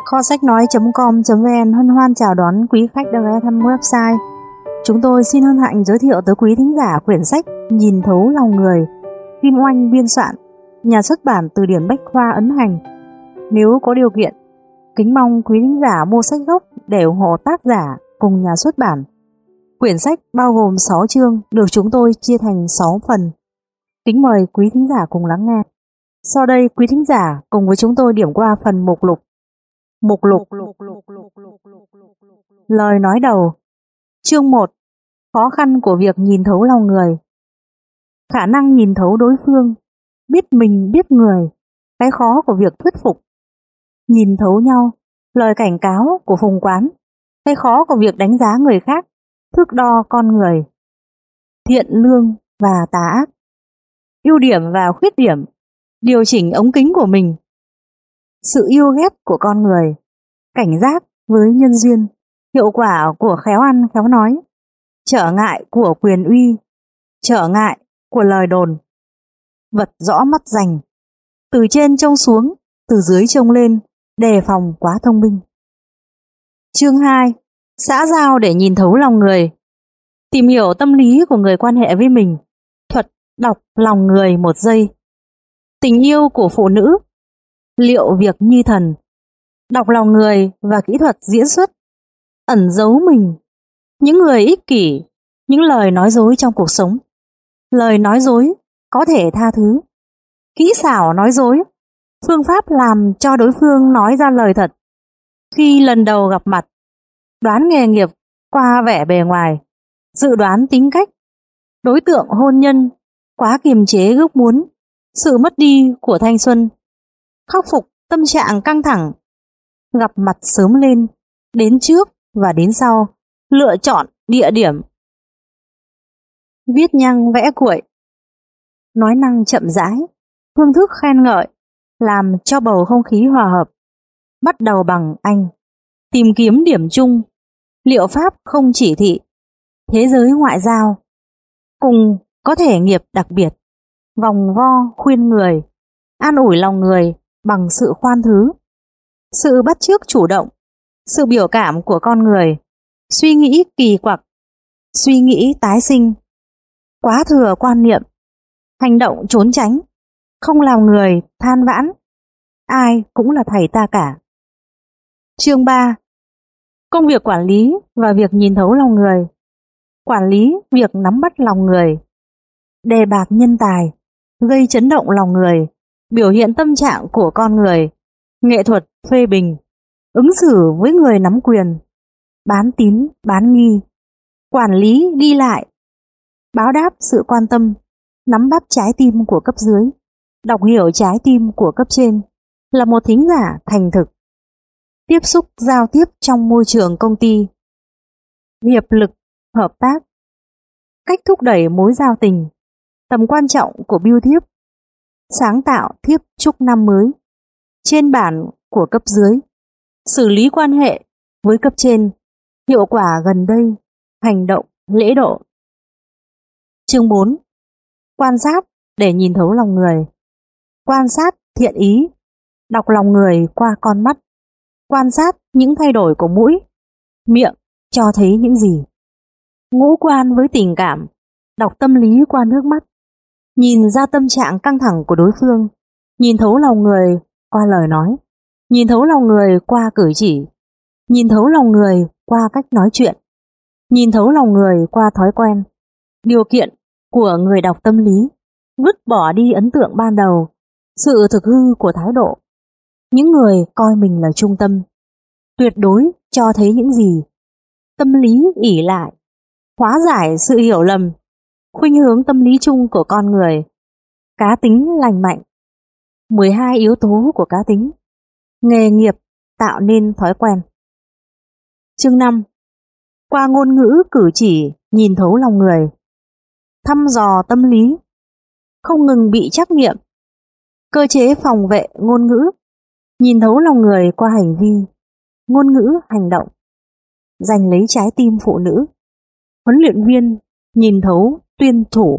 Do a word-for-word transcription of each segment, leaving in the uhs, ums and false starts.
Kho sách nói.com.vn hân hoan chào đón quý khách đã ghé thăm website. Chúng tôi xin hân hạnh giới thiệu tới quý thính giả quyển sách Nhìn thấu lòng người, Kim Oanh biên soạn, nhà xuất bản Từ điển Bách khoa ấn hành. Nếu có điều kiện, kính mong quý thính giả mua sách gốc để ủng hộ tác giả cùng nhà xuất bản. Quyển sách bao gồm sáu chương được chúng tôi chia thành sáu phần. Kính mời quý thính giả cùng lắng nghe. Sau đây quý thính giả cùng với chúng tôi điểm qua phần mục lục. Mục lục. Lời nói đầu. Chương một. Khó khăn của việc nhìn thấu lòng người. Khả năng nhìn thấu đối phương, biết mình biết người, cái khó của việc thuyết phục. Nhìn thấu nhau, lời cảnh cáo của Phùng Quán, cái khó của việc đánh giá người khác, thước đo con người. Thiện lương và tà ác, ưu điểm và khuyết điểm, điều chỉnh ống kính của mình. Sự yêu ghét của con người, cảnh giác với nhân duyên, hiệu quả của khéo ăn khéo nói, trở ngại của quyền uy, trở ngại của lời đồn. Vật rõ mắt rành, từ trên trông xuống, từ dưới trông lên, đề phòng quá thông minh. Chương hai. Xã giao để nhìn thấu lòng người. Tìm hiểu tâm lý của người quan hệ với mình. Thuật đọc lòng người một giây. Tình yêu của phụ nữ. Liệu việc như thần. Đọc lòng người và kỹ thuật diễn xuất. Ẩn giấu mình. Những người ích kỷ. Những lời nói dối trong cuộc sống. Lời nói dối có thể tha thứ. Kỹ xảo nói dối. Phương pháp làm cho đối phương nói ra lời thật. Khi lần đầu gặp mặt. Đoán nghề nghiệp qua vẻ bề ngoài. Dự đoán tính cách. Đối tượng hôn nhân. Quá kiềm chế ước muốn. Sự mất đi của thanh xuân. Khắc phục tâm trạng căng thẳng. Gặp mặt sớm lên. Đến trước và đến sau. Lựa chọn địa điểm. Viết nhăng vẽ cuội. Nói năng chậm rãi. Phương thức khen ngợi. Làm cho bầu không khí hòa hợp. Bắt đầu bằng anh. Tìm kiếm điểm chung. Liệu pháp không chỉ thị. Thế giới ngoại giao. Cùng có thể nghiệp đặc biệt. Vòng vo khuyên người. An ủi lòng người bằng sự khoan thứ. Sự bắt chước chủ động. Sự biểu cảm của con người. Suy nghĩ kỳ quặc. Suy nghĩ tái sinh. Quá thừa quan niệm. Hành động trốn tránh. Không làm người than vãn. Ai cũng là thầy ta cả. Chương ba. Công việc quản lý và việc nhìn thấu lòng người. Quản lý việc nắm bắt lòng người. Đề bạt nhân tài. Gây chấn động lòng người. Biểu hiện tâm trạng của con người. Nghệ thuật phê bình. Ứng xử với người nắm quyền. Bán tín bán nghi. Quản lý đi lại. Báo đáp sự quan tâm. Nắm bắt trái tim của cấp dưới. Đọc hiểu trái tim của cấp trên. Là một thính giả thành thực. Tiếp xúc giao tiếp trong môi trường công ty. Hiệp lực, hợp tác. Cách thúc đẩy mối giao tình. Tầm quan trọng của bưu thiếp. Sáng tạo thiếp chúc năm mới. Trên bản của cấp dưới. Xử lý quan hệ với cấp trên. Hiệu quả gần đây. Hành động, lễ độ. Chương bốn. Quan sát để nhìn thấu lòng người. Quan sát thiện ý. Đọc lòng người qua con mắt. Quan sát những thay đổi của mũi, miệng cho thấy những gì. Ngũ quan với tình cảm. Đọc tâm lý qua nước mắt. Nhìn ra tâm trạng căng thẳng của đối phương. Nhìn thấu lòng người qua lời nói. Nhìn thấu lòng người qua cử chỉ. Nhìn thấu lòng người qua cách nói chuyện. Nhìn thấu lòng người qua thói quen. Điều kiện của người đọc tâm lý. Vứt bỏ đi ấn tượng ban đầu. Sự thực hư của thái độ. Những người coi mình là trung tâm. Tuyệt đối cho thấy những gì. Tâm lý ỷ lại. Hóa giải sự hiểu lầm. Khuynh hướng tâm lý chung của con người. Cá tính lành mạnh. mười hai yếu tố của cá tính. Nghề nghiệp tạo nên thói quen. Chương năm. Qua ngôn ngữ cử chỉ nhìn thấu lòng người. Thăm dò tâm lý. Không ngừng bị trắc nghiệm. Cơ chế phòng vệ ngôn ngữ. Nhìn thấu lòng người qua hành vi. Ngôn ngữ hành động. Giành lấy trái tim phụ nữ. Huấn luyện viên nhìn thấu tuyên thủ.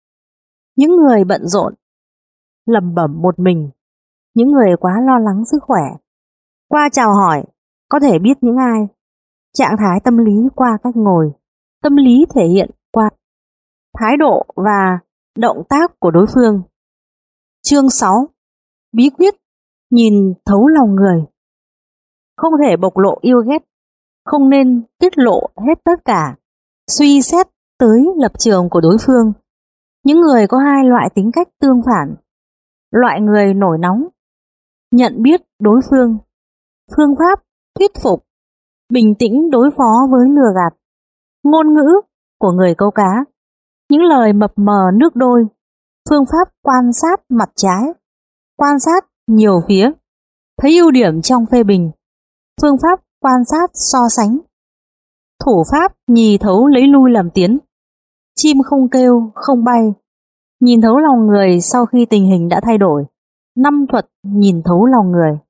Những người bận rộn. Lẩm bẩm một mình. Những người quá lo lắng sức khỏe. Qua chào hỏi, có thể biết những ai. Trạng thái tâm lý qua cách ngồi. Tâm lý thể hiện qua thái độ và động tác của đối phương. Chương sáu. Bí quyết nhìn thấu lòng người. Không thể bộc lộ yêu ghét, không nên tiết lộ hết tất cả, suy xét tới lập trường của đối phương. Những người có hai loại tính cách tương phản. Loại người nổi nóng, nhận biết đối phương. Phương pháp thuyết phục, bình tĩnh đối phó với lừa gạt. Ngôn ngữ của người câu cá, những lời mập mờ nước đôi. Phương pháp quan sát mặt trái, quan sát nhiều phía, thấy ưu điểm trong phê bình. Phương pháp quan sát so sánh. Thủ pháp nhì thấu lấy lui làm tiến. Chim không kêu, không bay. Nhìn thấu lòng người sau khi tình hình đã thay đổi. Năm thuật nhìn thấu lòng người.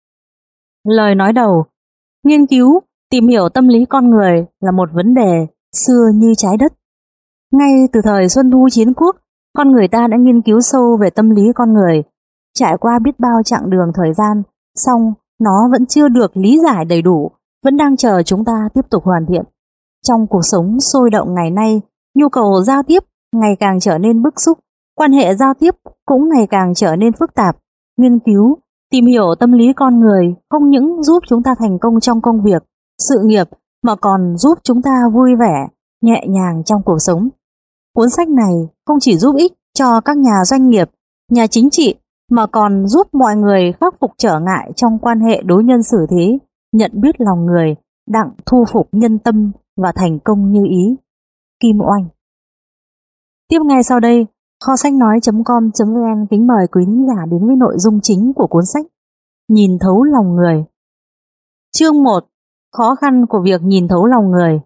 Lời nói đầu. Nghiên cứu, tìm hiểu tâm lý con người là một vấn đề xưa như trái đất. Ngay từ thời Xuân Thu Chiến Quốc, con người ta đã nghiên cứu sâu về tâm lý con người. Trải qua biết bao chặng đường thời gian, song nó vẫn chưa được lý giải đầy đủ, vẫn đang chờ chúng ta tiếp tục hoàn thiện. Trong cuộc sống sôi động ngày nay, nhu cầu giao tiếp ngày càng trở nên bức xúc, quan hệ giao tiếp cũng ngày càng trở nên phức tạp. Nghiên cứu, tìm hiểu tâm lý con người không những giúp chúng ta thành công trong công việc, sự nghiệp, mà còn giúp chúng ta vui vẻ, nhẹ nhàng trong cuộc sống. Cuốn sách này không chỉ giúp ích cho các nhà doanh nghiệp, nhà chính trị, mà còn giúp mọi người khắc phục trở ngại trong quan hệ đối nhân xử thế, nhận biết lòng người, đặng thu phục nhân tâm và thành công như ý. Kim Oanh. Tiếp ngay sau đây, kho sách nói chấm com chấm vn kính mời quý thính giả đến với nội dung chính của cuốn sách Nhìn thấu lòng người. Chương một. Khó khăn của việc nhìn thấu lòng người.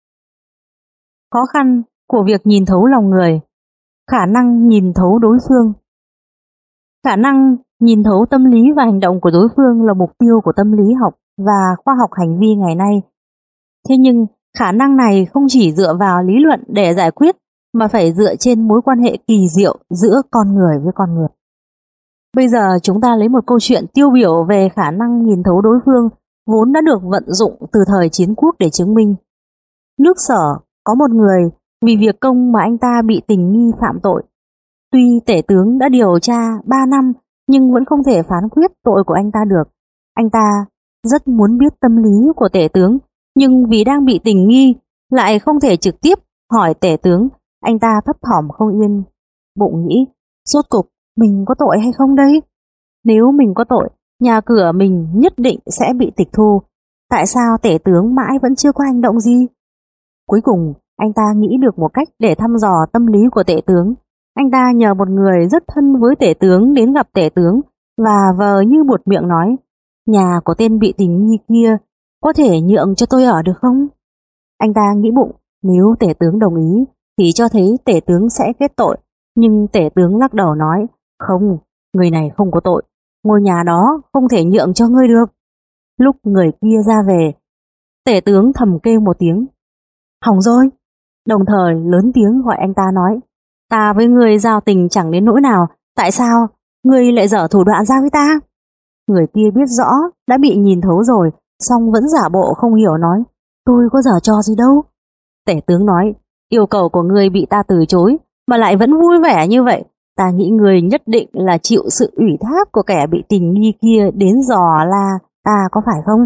Khó khăn của việc nhìn thấu lòng người. Khả năng nhìn thấu đối phương. Khả năng nhìn thấu tâm lý và hành động của đối phương là mục tiêu của tâm lý học và khoa học hành vi ngày nay. Thế nhưng, khả năng này không chỉ dựa vào lý luận để giải quyết, mà phải dựa trên mối quan hệ kỳ diệu giữa con người với con người. Bây giờ chúng ta lấy một câu chuyện tiêu biểu về khả năng nhìn thấu đối phương, vốn đã được vận dụng từ thời Chiến Quốc để chứng minh. Nước Sở có một người vì việc công mà anh ta bị tình nghi phạm tội. Tuy tể tướng đã điều tra ba năm nhưng vẫn không thể phán quyết tội của anh ta được. Anh ta rất muốn biết tâm lý của tể tướng, nhưng vì đang bị tình nghi lại không thể trực tiếp hỏi tể tướng. Anh ta thấp thỏm không yên, bụng nghĩ, rốt cục mình có tội hay không đây? Nếu mình có tội, nhà cửa mình nhất định sẽ bị tịch thu. Tại sao tể tướng mãi vẫn chưa có hành động gì? Cuối cùng, anh ta nghĩ được một cách để thăm dò tâm lý của tể tướng. Anh ta nhờ một người rất thân với tể tướng đến gặp tể tướng và vờ như buột miệng nói, nhà của tên bị tình nghi kia có thể nhượng cho tôi ở được không? Anh ta nghĩ bụng, nếu tể tướng đồng ý thì cho thấy tể tướng sẽ kết tội, nhưng tể tướng lắc đầu nói, không, người này không có tội, ngôi nhà đó không thể nhượng cho ngươi được. Lúc người kia ra về, tể tướng thầm kêu một tiếng, hỏng rồi, đồng thời lớn tiếng gọi anh ta nói, ta với ngươi giao tình chẳng đến nỗi nào, tại sao ngươi lại dở thủ đoạn ra với ta? Người kia biết rõ đã bị nhìn thấu rồi, song vẫn giả bộ không hiểu nói, tôi có dở trò gì đâu. Tể tướng nói, yêu cầu của ngươi bị ta từ chối mà lại vẫn vui vẻ như vậy, ta nghĩ ngươi nhất định là chịu sự ủy thác của kẻ bị tình nghi kia đến dò la ta, có phải không?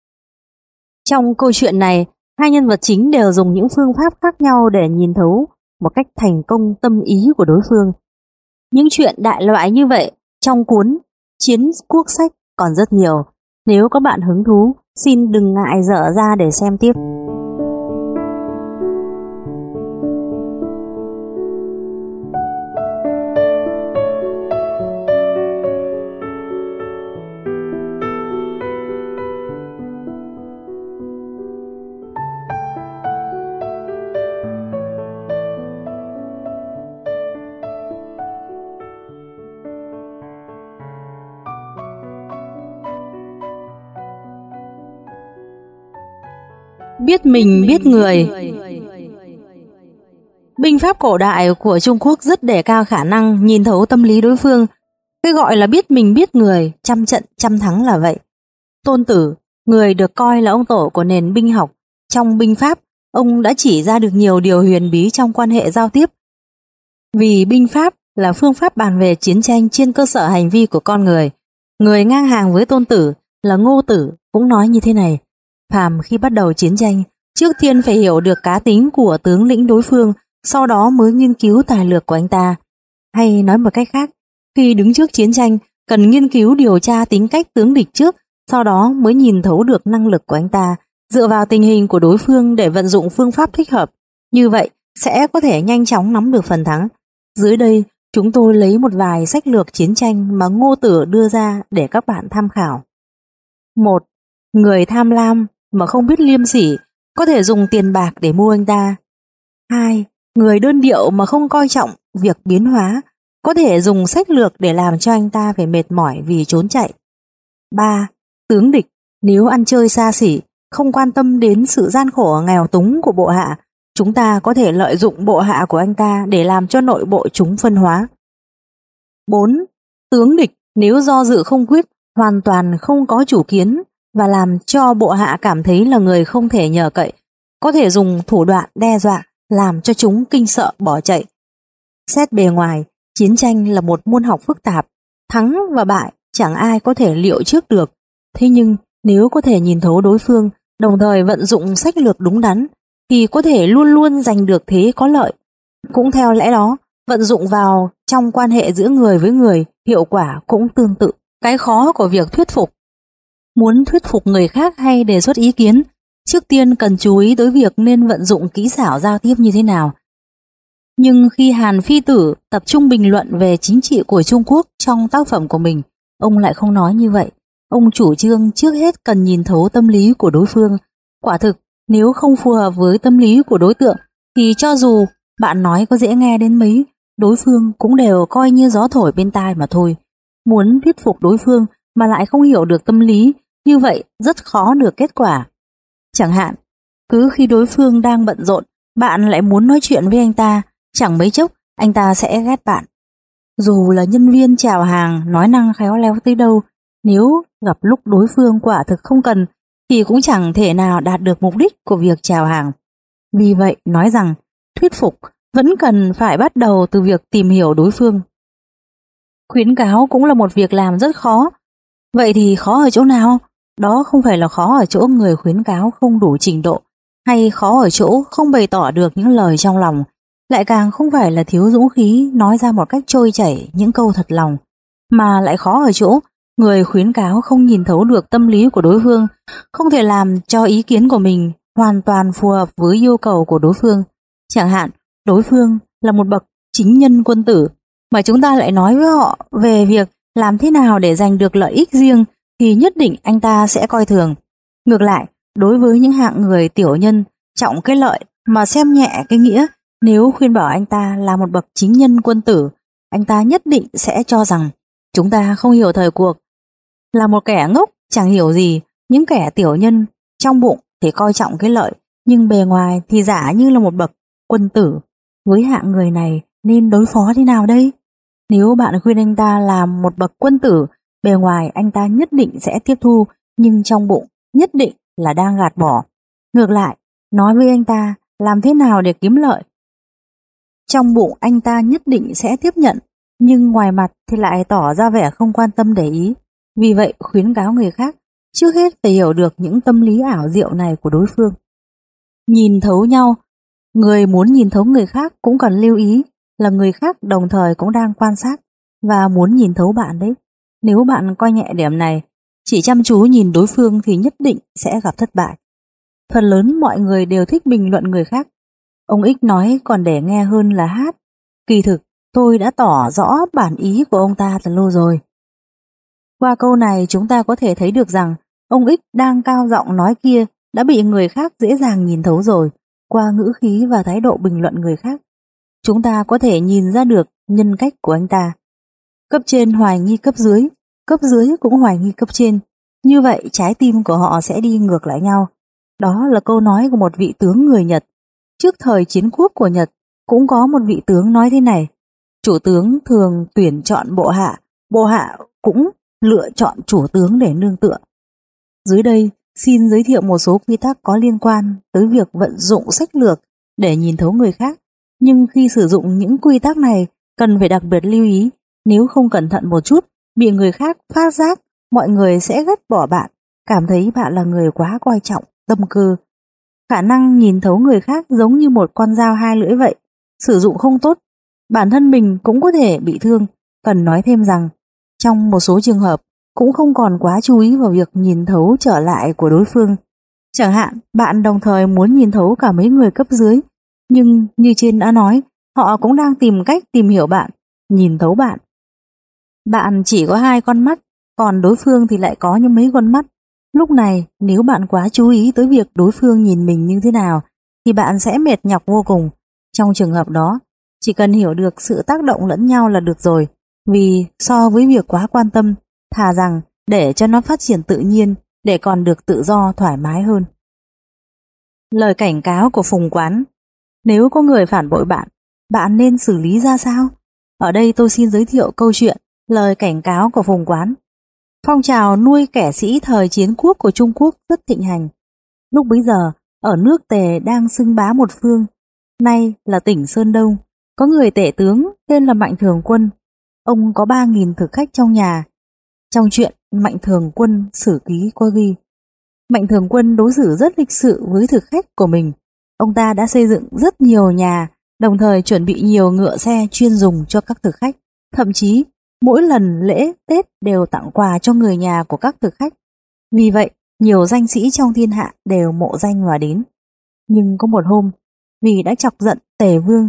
Trong câu chuyện này, hai nhân vật chính đều dùng những phương pháp khác nhau để nhìn thấu một cách thành công tâm ý của đối phương. Những chuyện đại loại như vậy trong cuốn Chiến Quốc sách còn rất nhiều. Nếu các bạn hứng thú, xin đừng ngại dở ra để xem tiếp. Biết mình biết người. Binh pháp cổ đại của Trung Quốc rất đề cao khả năng nhìn thấu tâm lý đối phương. Cái gọi là biết mình biết người, trăm trận trăm thắng là vậy. Tôn Tử, người được coi là ông tổ của nền binh học, trong binh pháp, ông đã chỉ ra được nhiều điều huyền bí trong quan hệ giao tiếp. Vì binh pháp là phương pháp bàn về chiến tranh trên cơ sở hành vi của con người. Người ngang hàng với Tôn Tử là Ngô Tử cũng nói như thế này: phàm khi bắt đầu chiến tranh, trước tiên phải hiểu được cá tính của tướng lĩnh đối phương, sau đó mới nghiên cứu tài lược của anh ta. Hay nói một cách khác, khi đứng trước chiến tranh, cần nghiên cứu điều tra tính cách tướng địch trước, sau đó mới nhìn thấu được năng lực của anh ta, dựa vào tình hình của đối phương để vận dụng phương pháp thích hợp. Như vậy sẽ có thể nhanh chóng nắm được phần thắng. Dưới đây, chúng tôi lấy một vài sách lược chiến tranh mà Ngô Tử đưa ra để các bạn tham khảo. một. Người tham lam mà không biết liêm sỉ có thể dùng tiền bạc để mua anh ta. hai. Người đơn điệu mà không coi trọng việc biến hóa có thể dùng sách lược để làm cho anh ta phải mệt mỏi vì trốn chạy. ba. Tướng địch nếu ăn chơi xa xỉ, không quan tâm đến sự gian khổ nghèo túng của bộ hạ, chúng ta có thể lợi dụng bộ hạ của anh ta để làm cho nội bộ chúng phân hóa. bốn. Tướng địch nếu do dự không quyết, hoàn toàn không có chủ kiến và làm cho bộ hạ cảm thấy là người không thể nhờ cậy, có thể dùng thủ đoạn đe dọa làm cho chúng kinh sợ bỏ chạy. Xét bề ngoài, chiến tranh là một môn học phức tạp, thắng và bại chẳng ai có thể liệu trước được. Thế nhưng nếu có thể nhìn thấu đối phương, đồng thời vận dụng sách lược đúng đắn, thì có thể luôn luôn giành được thế có lợi. Cũng theo lẽ đó, vận dụng vào trong quan hệ giữa người với người, hiệu quả cũng tương tự. Cái khó của việc thuyết phục. Muốn thuyết phục người khác hay đề xuất ý kiến, trước tiên cần chú ý tới việc nên vận dụng kỹ xảo giao tiếp như thế nào. Nhưng khi Hàn Phi Tử tập trung bình luận về chính trị của Trung Quốc trong tác phẩm của mình, ông lại không nói như vậy. Ông chủ trương trước hết cần nhìn thấu tâm lý của đối phương. Quả thực, nếu không phù hợp với tâm lý của đối tượng, thì cho dù bạn nói có dễ nghe đến mấy, đối phương cũng đều coi như gió thổi bên tai mà thôi. Muốn thuyết phục đối phương mà lại không hiểu được tâm lý, như vậy rất khó được kết quả. Chẳng hạn, cứ khi đối phương đang bận rộn, bạn lại muốn nói chuyện với anh ta, chẳng mấy chốc anh ta sẽ ghét bạn. Dù là nhân viên chào hàng nói năng khéo léo tới đâu, nếu gặp lúc đối phương quả thực không cần, thì cũng chẳng thể nào đạt được mục đích của việc chào hàng. Vì vậy nói rằng thuyết phục vẫn cần phải bắt đầu từ việc tìm hiểu đối phương. Khuyến cáo cũng là một việc làm rất khó. Vậy thì khó ở chỗ nào? Đó không phải là khó ở chỗ người khuyến cáo không đủ trình độ, hay khó ở chỗ không bày tỏ được những lời trong lòng, lại càng không phải là thiếu dũng khí nói ra một cách trôi chảy những câu thật lòng, mà lại khó ở chỗ người khuyến cáo không nhìn thấu được tâm lý của đối phương, không thể làm cho ý kiến của mình hoàn toàn phù hợp với yêu cầu của đối phương. Chẳng hạn, đối phương là một bậc chính nhân quân tử, mà chúng ta lại nói với họ về việc làm thế nào để giành được lợi ích riêng, thì nhất định anh ta sẽ coi thường. Ngược lại, đối với những hạng người tiểu nhân, trọng cái lợi mà xem nhẹ cái nghĩa, nếu khuyên bảo anh ta là một bậc chính nhân quân tử, anh ta nhất định sẽ cho rằng chúng ta không hiểu thời cuộc, là một kẻ ngốc chẳng hiểu gì. Những kẻ tiểu nhân trong bụng thì coi trọng cái lợi, nhưng bề ngoài thì giả như là một bậc quân tử. Với hạng người này nên đối phó thế nào đây? Nếu bạn khuyên anh ta làm một bậc quân tử, bề ngoài anh ta nhất định sẽ tiếp thu, nhưng trong bụng nhất định là đang gạt bỏ. Ngược lại, nói với anh ta làm thế nào để kiếm lợi, trong bụng anh ta nhất định sẽ tiếp nhận, nhưng ngoài mặt thì lại tỏ ra vẻ không quan tâm để ý. Vì vậy khuyến cáo người khác trước hết phải hiểu được những tâm lý ảo diệu này của đối phương. Nhìn thấu nhau. Người muốn nhìn thấu người khác cũng cần lưu ý là người khác đồng thời cũng đang quan sát và muốn nhìn thấu bạn đấy. Nếu bạn coi nhẹ điểm này, chỉ chăm chú nhìn đối phương thì nhất định sẽ gặp thất bại. Phần lớn mọi người đều thích bình luận người khác. Ông Ích nói còn để nghe hơn là hát. Kỳ thực, tôi đã tỏ rõ bản ý của ông ta từ lâu rồi. Qua câu này chúng ta có thể thấy được rằng ông Ích đang cao giọng nói kia đã bị người khác dễ dàng nhìn thấu rồi. Qua ngữ khí và thái độ bình luận người khác, chúng ta có thể nhìn ra được nhân cách của anh ta. Cấp trên hoài nghi cấp dưới, cấp dưới cũng hoài nghi cấp trên. Như vậy trái tim của họ sẽ đi ngược lại nhau. Đó là câu nói của một vị tướng người Nhật. Trước thời chiến quốc của Nhật cũng có một vị tướng nói thế này: chủ tướng thường tuyển chọn bộ hạ, bộ hạ cũng lựa chọn chủ tướng để nương tựa. Dưới đây xin giới thiệu một số quy tắc có liên quan tới việc vận dụng sách lược để nhìn thấu người khác. Nhưng khi sử dụng những quy tắc này cần phải đặc biệt lưu ý, nếu không cẩn thận một chút, bị người khác phát giác, mọi người sẽ ghét bỏ bạn, cảm thấy bạn là người quá coi trọng tâm cơ. Khả năng nhìn thấu người khác giống như một con dao hai lưỡi vậy, sử dụng không tốt, bản thân mình cũng có thể bị thương. Cần nói thêm rằng, trong một số trường hợp, cũng không còn quá chú ý vào việc nhìn thấu trở lại của đối phương. Chẳng hạn, bạn đồng thời muốn nhìn thấu cả mấy người cấp dưới, nhưng như trên đã nói, họ cũng đang tìm cách tìm hiểu bạn, nhìn thấu bạn. Bạn chỉ có hai con mắt, còn đối phương thì lại có những mấy con mắt. Lúc này, nếu bạn quá chú ý tới việc đối phương nhìn mình như thế nào, thì bạn sẽ mệt nhọc vô cùng. Trong trường hợp đó, chỉ cần hiểu được sự tác động lẫn nhau là được rồi, vì so với việc quá quan tâm, thà rằng để cho nó phát triển tự nhiên, để còn được tự do thoải mái hơn. Lời cảnh cáo của Phùng Quán. Nếu có người phản bội bạn, bạn nên xử lý ra sao? Ở đây tôi xin giới thiệu câu chuyện Lời cảnh cáo của Phùng Quán. Phong trào nuôi kẻ sĩ thời chiến quốc của Trung Quốc rất thịnh hành. Lúc bấy giờ, ở nước Tề đang xưng bá một phương, nay là tỉnh Sơn Đông, có người tể tướng tên là Mạnh Thường Quân. Ông có ba nghìn thực khách trong nhà. Trong chuyện Mạnh Thường Quân sử ký có ghi, Mạnh Thường Quân đối xử rất lịch sự với thực khách của mình. Ông ta đã xây dựng rất nhiều nhà, đồng thời chuẩn bị nhiều ngựa xe chuyên dùng cho các thực khách. Thậm chí, mỗi lần lễ Tết đều tặng quà cho người nhà của các thực khách. Vì vậy, nhiều danh sĩ trong thiên hạ đều mộ danh mà đến. Nhưng có một hôm, vì đã chọc giận Tề Vương,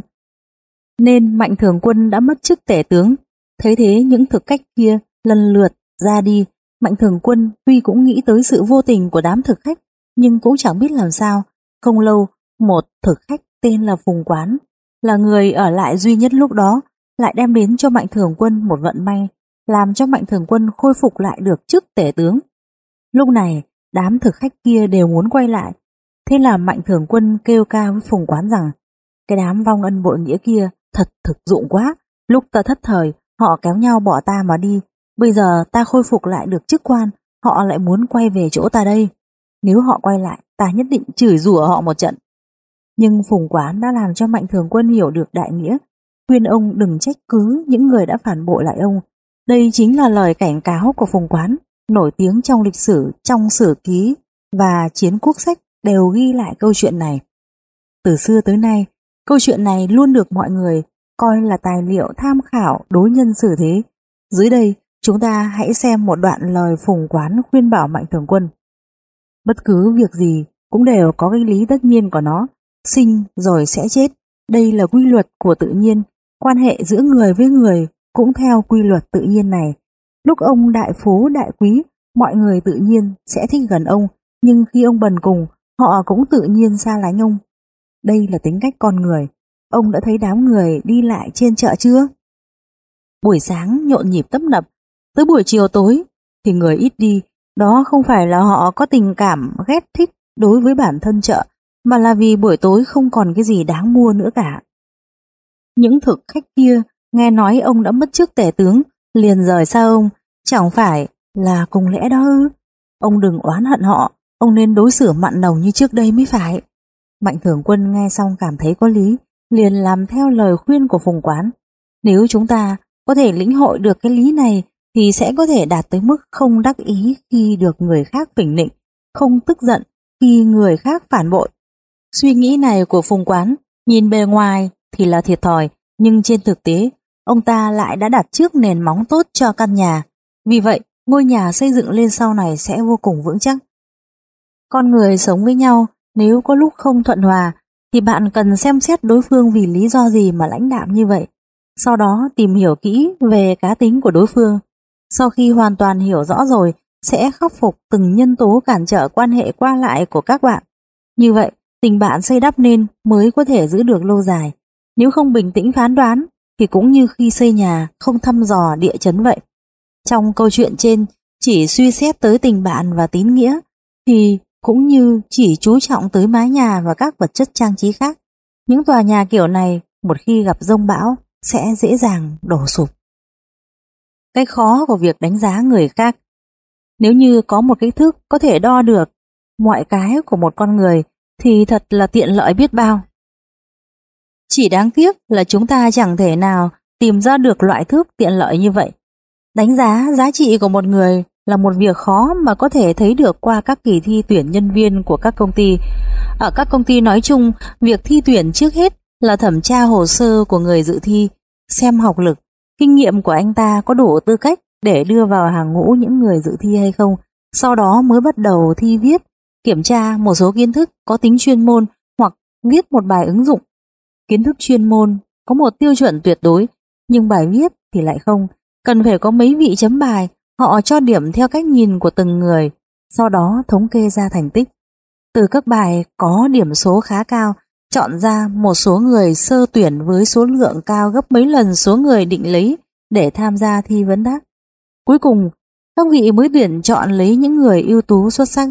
nên Mạnh Thường Quân đã mất chức tể tướng. Thấy thế những thực khách kia lần lượt ra đi. Mạnh Thường Quân tuy cũng nghĩ tới sự vô tình của đám thực khách, nhưng cũng chẳng biết làm sao. Không lâu, một thực khách tên là Phùng Quán, là người ở lại duy nhất lúc đó, lại đem đến cho Mạnh Thường Quân một vận may, làm cho Mạnh Thường Quân khôi phục lại được chức tể tướng. Lúc này, đám thực khách kia đều muốn quay lại. Thế là Mạnh Thường Quân kêu cao với Phùng Quán rằng, cái đám vong ân bội nghĩa kia thật thực dụng quá. Lúc ta thất thời, họ kéo nhau bỏ ta mà đi. Bây giờ ta khôi phục lại được chức quan, họ lại muốn quay về chỗ ta đây. Nếu họ quay lại, ta nhất định chửi rủa họ một trận. Nhưng Phùng Quán đã làm cho Mạnh Thường Quân hiểu được đại nghĩa, khuyên ông đừng trách cứ những người đã phản bội lại ông. Đây chính là lời cảnh cáo của Phùng Quán, nổi tiếng trong lịch sử, trong sử ký và chiến quốc sách đều ghi lại câu chuyện này. Từ xưa tới nay, câu chuyện này luôn được mọi người coi là tài liệu tham khảo đối nhân xử thế. Dưới đây, chúng ta hãy xem một đoạn lời Phùng Quán khuyên bảo Mạnh Thường Quân. Bất cứ việc gì cũng đều có cái lý tất nhiên của nó, sinh rồi sẽ chết. Đây là quy luật của tự nhiên, quan hệ giữa người với người cũng theo quy luật tự nhiên này. Lúc ông đại phú đại quý, mọi người tự nhiên sẽ thích gần ông, nhưng khi ông bần cùng, họ cũng tự nhiên xa lánh ông. Đây là tính cách con người. Ông đã thấy đám người đi lại trên chợ chưa? Buổi sáng nhộn nhịp tấp nập, tới buổi chiều tối thì người ít đi. Đó không phải là họ có tình cảm ghét thích đối với bản thân chợ, mà là vì buổi tối không còn cái gì đáng mua nữa cả. Những thực khách kia nghe nói ông đã mất chức tể tướng, liền rời xa ông, chẳng phải là cùng lẽ đó ư? Ông đừng oán hận họ, ông nên đối xử mặn nồng như trước đây mới phải. Mạnh Thường Quân nghe xong cảm thấy có lý, liền làm theo lời khuyên của Phùng Quán. Nếu chúng ta có thể lĩnh hội được cái lý này thì sẽ có thể đạt tới mức không đắc ý khi được người khác phỉnh nịnh, không tức giận khi người khác phản bội. Suy nghĩ này của Phùng Quán nhìn bề ngoài thì là thiệt thòi, nhưng trên thực tế ông ta lại đã đặt trước nền móng tốt cho căn nhà. Vì vậy ngôi nhà xây dựng lên sau này sẽ vô cùng vững chắc. Con người sống với nhau, nếu có lúc không thuận hòa thì bạn cần xem xét đối phương vì lý do gì mà lãnh đạm như vậy. Sau đó tìm hiểu kỹ về cá tính của đối phương. Sau khi hoàn toàn hiểu rõ rồi, sẽ khắc phục từng nhân tố cản trở quan hệ qua lại của các bạn. Như vậy, tình bạn xây đắp nên mới có thể giữ được lâu dài. Nếu không bình tĩnh phán đoán, thì cũng như khi xây nhà không thăm dò địa chấn vậy. Trong câu chuyện trên, chỉ suy xét tới tình bạn và tín nghĩa, thì cũng như chỉ chú trọng tới mái nhà và các vật chất trang trí khác. Những tòa nhà kiểu này, một khi gặp dông bão, sẽ dễ dàng đổ sụp. Cái khó của việc đánh giá người khác. Nếu như có một cái thước có thể đo được mọi cái của một con người thì thật là tiện lợi biết bao. Chỉ đáng tiếc là chúng ta chẳng thể nào tìm ra được loại thước tiện lợi như vậy. Đánh giá giá trị của một người là một việc khó mà có thể thấy được qua các kỳ thi tuyển nhân viên của các công ty. Ở các công ty nói chung, việc thi tuyển trước hết là thẩm tra hồ sơ của người dự thi, xem học lực, kinh nghiệm của anh ta có đủ tư cách để đưa vào hàng ngũ những người dự thi hay không. Sau đó mới bắt đầu thi viết, kiểm tra một số kiến thức có tính chuyên môn hoặc viết một bài ứng dụng. Kiến thức chuyên môn có một tiêu chuẩn tuyệt đối, nhưng bài viết thì lại không. Cần phải có mấy vị chấm bài, họ cho điểm theo cách nhìn của từng người, sau đó thống kê ra thành tích. Từ các bài có điểm số khá cao, chọn ra một số người sơ tuyển với số lượng cao gấp mấy lần số người định lấy để tham gia thi vấn đáp. Cuối cùng, các vị mới tuyển chọn lấy những người ưu tú xuất sắc.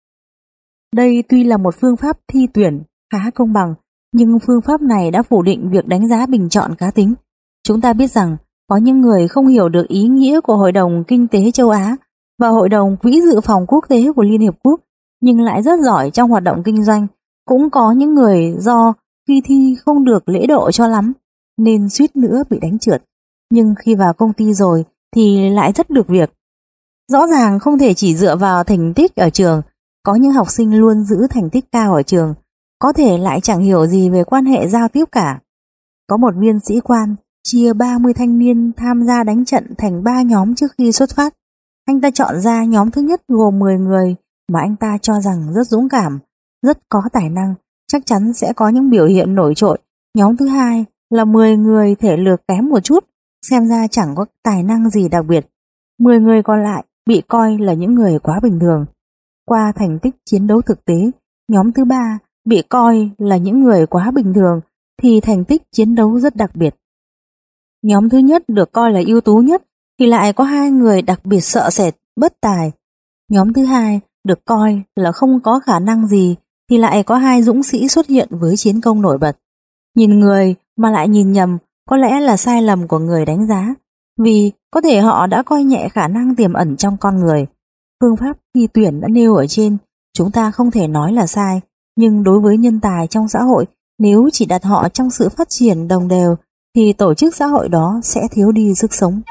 Đây tuy là một phương pháp thi tuyển khá công bằng, nhưng phương pháp này đã phủ định việc đánh giá bình chọn cá tính. Chúng ta biết rằng có những người không hiểu được ý nghĩa của Hội đồng Kinh tế châu Á và Hội đồng Quỹ dự phòng quốc tế của Liên Hiệp Quốc, nhưng lại rất giỏi trong hoạt động kinh doanh. Cũng có những người do khi thi không được lễ độ cho lắm nên suýt nữa bị đánh trượt, nhưng khi vào công ty rồi thì lại rất được việc. Rõ ràng không thể chỉ dựa vào thành tích ở trường. Có những học sinh luôn giữ thành tích cao ở trường, có thể lại chẳng hiểu gì về quan hệ giao tiếp cả. Có một viên sĩ quan chia ba mươi thanh niên tham gia đánh trận thành ba nhóm trước khi xuất phát. Anh ta chọn ra nhóm thứ nhất gồm mười người mà anh ta cho rằng rất dũng cảm, rất có tài năng, chắc chắn sẽ có những biểu hiện nổi trội. Nhóm thứ hai là mười người thể lực kém một chút, xem ra chẳng có tài năng gì đặc biệt. mười người còn lại bị coi là những người quá bình thường. Qua thành tích chiến đấu thực tế, nhóm thứ ba bị coi là những người quá bình thường thì thành tích chiến đấu rất đặc biệt. Nhóm thứ nhất được coi là ưu tú nhất thì lại có hai người đặc biệt sợ sệt, bất tài. Nhóm thứ hai được coi là không có khả năng gì thì lại có hai dũng sĩ xuất hiện với chiến công nổi bật. Nhìn người mà lại nhìn nhầm có lẽ là sai lầm của người đánh giá, vì có thể họ đã coi nhẹ khả năng tiềm ẩn trong con người. Phương pháp thi tuyển đã nêu ở trên, chúng ta không thể nói là sai, nhưng đối với nhân tài trong xã hội, nếu chỉ đặt họ trong sự phát triển đồng đều, thì tổ chức xã hội đó sẽ thiếu đi sức sống.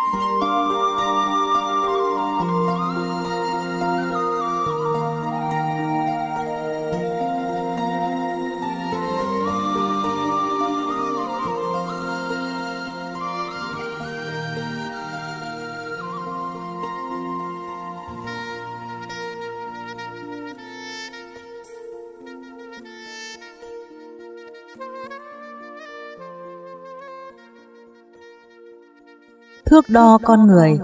Thước đo con người.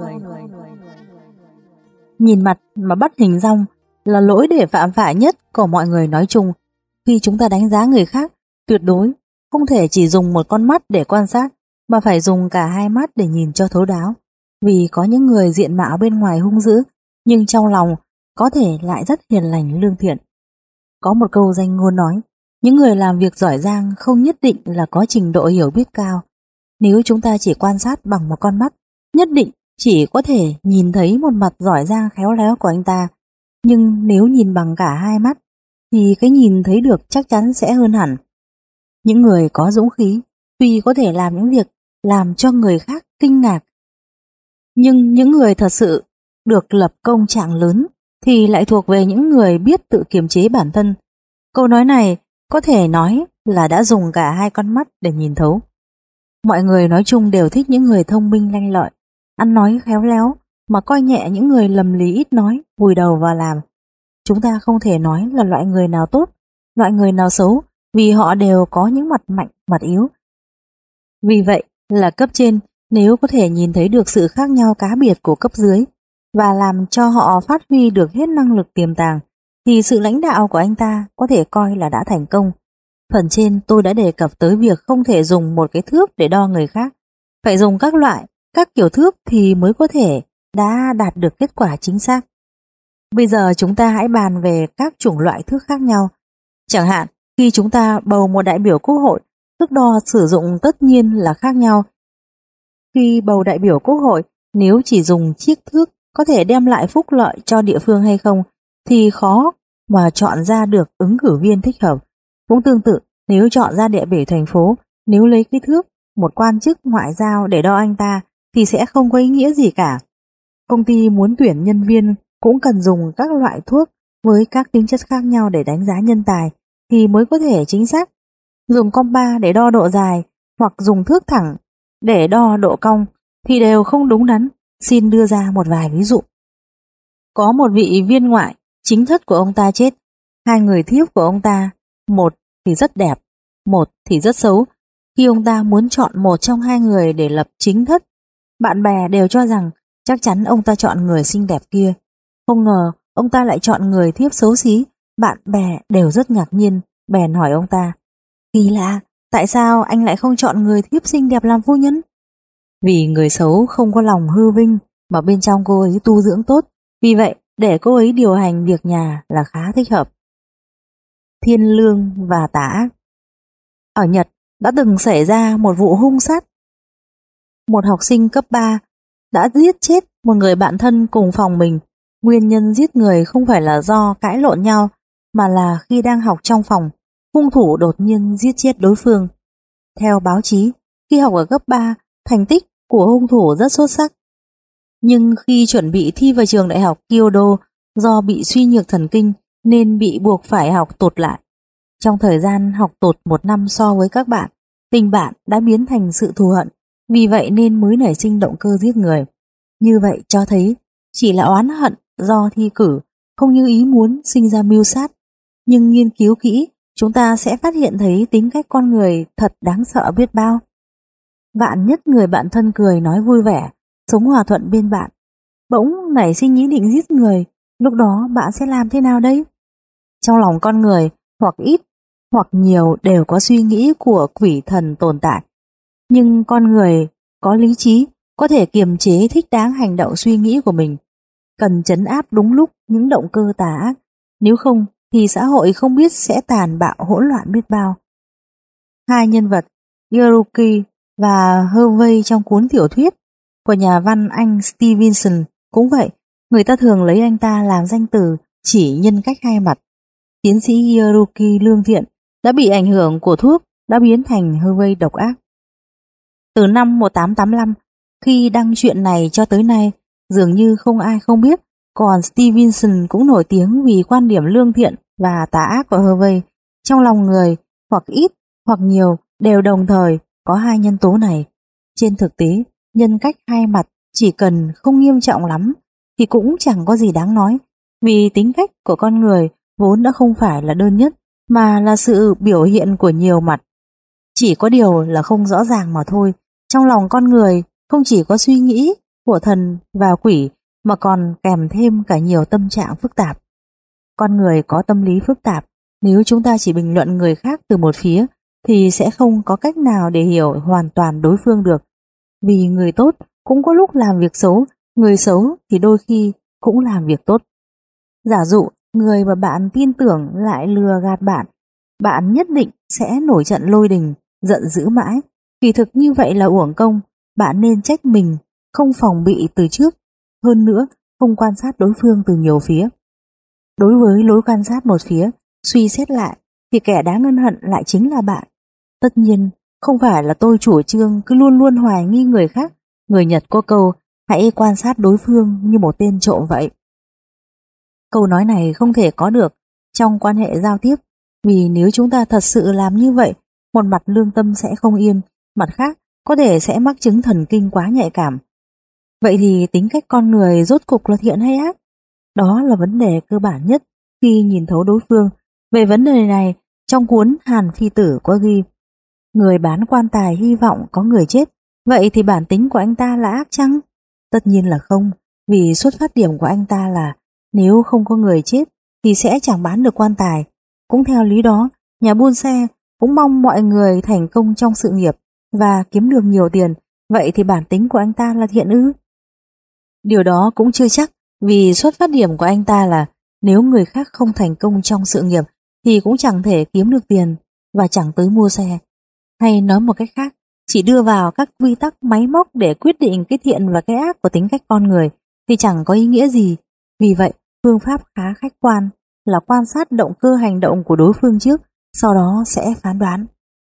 Nhìn mặt mà bắt hình dong là lỗi để phạm phải nhất của mọi người nói chung. Khi chúng ta đánh giá người khác, tuyệt đối không thể chỉ dùng một con mắt để quan sát, mà phải dùng cả hai mắt để nhìn cho thấu đáo. Vì có những người diện mạo bên ngoài hung dữ, nhưng trong lòng có thể lại rất hiền lành lương thiện. Có một câu danh ngôn nói, những người làm việc giỏi giang không nhất định là có trình độ hiểu biết cao. Nếu chúng ta chỉ quan sát bằng một con mắt, nhất định chỉ có thể nhìn thấy một mặt giỏi giang khéo léo của anh ta. Nhưng nếu nhìn bằng cả hai mắt, thì cái nhìn thấy được chắc chắn sẽ hơn hẳn. Những người có dũng khí, tuy có thể làm những việc làm cho người khác kinh ngạc, nhưng những người thật sự được lập công trạng lớn thì lại thuộc về những người biết tự kiềm chế bản thân. Câu nói này có thể nói là đã dùng cả hai con mắt để nhìn thấu. Mọi người nói chung đều thích những người thông minh lanh lợi, ăn nói khéo léo, mà coi nhẹ những người lầm lì ít nói, vùi đầu vào làm. Chúng ta không thể nói là loại người nào tốt, loại người nào xấu, vì họ đều có những mặt mạnh, mặt yếu. Vì vậy là cấp trên nếu có thể nhìn thấy được sự khác nhau cá biệt của cấp dưới và làm cho họ phát huy được hết năng lực tiềm tàng, thì sự lãnh đạo của anh ta có thể coi là đã thành công. Phần trên tôi đã đề cập tới việc không thể dùng một cái thước để đo người khác, phải dùng các loại, các kiểu thước thì mới có thể đã đạt được kết quả chính xác. Bây giờ chúng ta hãy bàn về các chủng loại thước khác nhau. Chẳng hạn, khi chúng ta bầu một đại biểu quốc hội, thước đo sử dụng tất nhiên là khác nhau. Khi bầu đại biểu quốc hội, nếu chỉ dùng chiếc thước có thể đem lại phúc lợi cho địa phương hay không thì khó mà chọn ra được ứng cử viên thích hợp. Cũng tương tự, nếu chọn ra địa biểu thành phố, nếu lấy cái thước một quan chức ngoại giao để đo anh ta thì sẽ không có ý nghĩa gì cả. Công ty muốn tuyển nhân viên cũng cần dùng các loại thuốc với các tính chất khác nhau để đánh giá nhân tài thì mới có thể chính xác. Dùng compa để đo độ dài hoặc dùng thước thẳng để đo độ cong thì đều không đúng đắn. Xin đưa ra một vài ví dụ. Có một vị viên ngoại, chính thất của ông ta chết. Hai người thiếp của ông ta, một thì rất đẹp, một thì rất xấu. Khi ông ta muốn chọn một trong hai người để lập chính thất, bạn bè đều cho rằng chắc chắn ông ta chọn người xinh đẹp kia. Không ngờ ông ta lại chọn người thiếp xấu xí. Bạn bè đều rất ngạc nhiên, bèn hỏi ông ta: kỳ lạ, tại sao anh lại không chọn người thiếp xinh đẹp làm phu nhân? Vì người xấu không có lòng hư vinh, mà bên trong cô ấy tu dưỡng tốt, vì vậy để cô ấy điều hành việc nhà là khá thích hợp. Thiên lương và tà ác. Ở Nhật đã từng xảy ra một vụ hung sát. Một học sinh cấp ba đã giết chết một người bạn thân cùng phòng mình. Nguyên nhân giết người không phải là do cãi lộn nhau, mà là khi đang học trong phòng, hung thủ đột nhiên giết chết đối phương. Theo báo chí, khi học ở cấp ba, thành tích của hung thủ rất xuất sắc. Nhưng khi chuẩn bị thi vào trường đại học Kyoto, do bị suy nhược thần kinh nên bị buộc phải học tụt lại. Trong thời gian học tụt một năm so với các bạn, tình bạn đã biến thành sự thù hận, vì vậy nên mới nảy sinh động cơ giết người. Như vậy cho thấy chỉ là oán hận do thi cử, không như ý muốn sinh ra mưu sát. Nhưng nghiên cứu kỹ, chúng ta sẽ phát hiện thấy tính cách con người thật đáng sợ biết bao. Vạn nhất người bạn thân cười nói vui vẻ, sống hòa thuận bên bạn, bỗng nảy sinh ý định giết người, lúc đó bạn sẽ làm thế nào đấy? Trong lòng con người, hoặc ít hoặc nhiều đều có suy nghĩ của quỷ thần tồn tại. Nhưng con người có lý trí, có thể kiềm chế thích đáng hành động suy nghĩ của mình, cần trấn áp đúng lúc những động cơ tà ác, nếu không thì xã hội không biết sẽ tàn bạo hỗn loạn biết bao. Hai nhân vật Yaruki và Hervey trong cuốn tiểu thuyết của nhà văn Anh Stevenson cũng vậy, người ta thường lấy anh ta làm danh từ chỉ nhân cách hai mặt. Tiến sĩ Yaruki lương thiện đã bị ảnh hưởng của thuốc đã biến thành Hervey độc ác. Từ năm một nghìn tám trăm tám mươi lăm, khi đăng chuyện này cho tới nay, dường như không ai không biết, còn Stevenson cũng nổi tiếng vì quan điểm lương thiện và tà ác của Hervey. Trong lòng người, hoặc ít hoặc nhiều, đều đồng thời có hai nhân tố này. Trên thực tế, nhân cách hai mặt chỉ cần không nghiêm trọng lắm thì cũng chẳng có gì đáng nói, vì tính cách của con người vốn đã không phải là đơn nhất, mà là sự biểu hiện của nhiều mặt. Chỉ có điều là không rõ ràng mà thôi. Trong lòng con người không chỉ có suy nghĩ của thần và quỷ, mà còn kèm thêm cả nhiều tâm trạng phức tạp. Con người có tâm lý phức tạp, nếu chúng ta chỉ bình luận người khác từ một phía thì sẽ không có cách nào để hiểu hoàn toàn đối phương được. Vì người tốt cũng có lúc làm việc xấu, người xấu thì đôi khi cũng làm việc tốt. Giả dụ người mà bạn tin tưởng lại lừa gạt bạn, bạn nhất định sẽ nổi trận lôi đình, giận dữ mãi. Kỳ thực như vậy là uổng công, bạn nên trách mình không phòng bị từ trước, hơn nữa không quan sát đối phương từ nhiều phía. Đối với lối quan sát một phía, suy xét lại thì kẻ đáng ân hận lại chính là bạn. Tất nhiên, không phải là tôi chủ trương cứ luôn luôn hoài nghi người khác. Người Nhật có câu, hãy quan sát đối phương như một tên trộm vậy. Câu nói này không thể có được trong quan hệ giao tiếp, vì nếu chúng ta thật sự làm như vậy, một mặt lương tâm sẽ không yên, mặt khác có thể sẽ mắc chứng thần kinh quá nhạy cảm. Vậy thì tính cách con người rốt cục là thiện hay ác? Đó là vấn đề cơ bản nhất khi nhìn thấu đối phương. Về vấn đề này, trong cuốn Hàn Phi Tử có ghi: người bán quan tài hy vọng có người chết, vậy thì bản tính của anh ta là ác chăng? Tất nhiên là không, vì xuất phát điểm của anh ta là nếu không có người chết thì sẽ chẳng bán được quan tài. Cũng theo lý đó, nhà buôn xe cũng mong mọi người thành công trong sự nghiệp và kiếm được nhiều tiền, vậy thì bản tính của anh ta là thiện ư? Điều đó cũng chưa chắc, vì xuất phát điểm của anh ta là nếu người khác không thành công trong sự nghiệp thì cũng chẳng thể kiếm được tiền và chẳng tới mua xe. Hay nói một cách khác, chỉ đưa vào các quy tắc máy móc để quyết định cái thiện và cái ác của tính cách con người thì chẳng có ý nghĩa gì. Vì vậy, phương pháp khá khách quan là quan sát động cơ hành động của đối phương trước, sau đó sẽ phán đoán.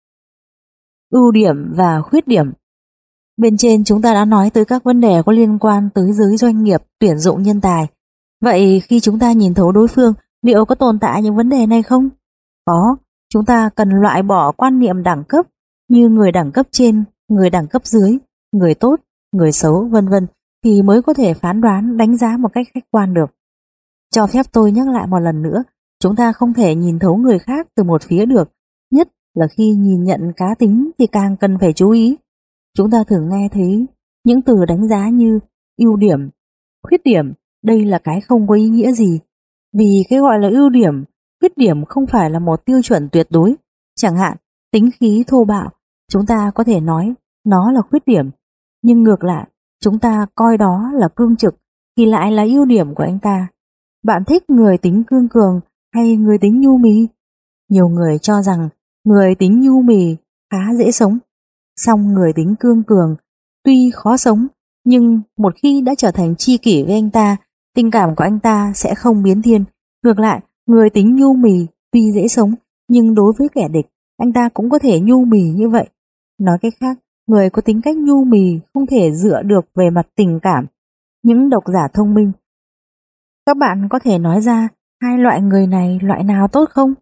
Ưu điểm và khuyết điểm. Bên trên chúng ta đã nói tới các vấn đề có liên quan tới giới doanh nghiệp tuyển dụng nhân tài. Vậy khi chúng ta nhìn thấu đối phương, liệu có tồn tại những vấn đề này không? Có, chúng ta cần loại bỏ quan niệm đẳng cấp như người đẳng cấp trên, người đẳng cấp dưới, người tốt, người xấu, vân vân thì mới có thể phán đoán, đánh giá một cách khách quan được. Cho phép tôi nhắc lại một lần nữa, chúng ta không thể nhìn thấu người khác từ một phía được, nhất là khi nhìn nhận cá tính thì càng cần phải chú ý. Chúng ta thường nghe thấy những từ đánh giá như ưu điểm, khuyết điểm, đây là cái không có ý nghĩa gì. Vì cái gọi là ưu điểm, khuyết điểm không phải là một tiêu chuẩn tuyệt đối. Chẳng hạn, tính khí thô bạo, chúng ta có thể nói nó là khuyết điểm, nhưng ngược lại, chúng ta coi đó là cương trực thì lại là ưu điểm của anh ta. Bạn thích người tính cương cường hay người tính nhu mì? Nhiều người cho rằng người tính nhu mì khá dễ sống, song người tính cương cường tuy khó sống, nhưng một khi đã trở thành tri kỷ với anh ta, tình cảm của anh ta sẽ không biến thiên. Ngược lại, người tính nhu mì tuy dễ sống, nhưng đối với kẻ địch, anh ta cũng có thể nhu mì như vậy. Nói cách khác, người có tính cách nhu mì không thể dựa được về mặt tình cảm. Những độc giả thông minh, các bạn có thể nói ra hai loại người này loại nào tốt không?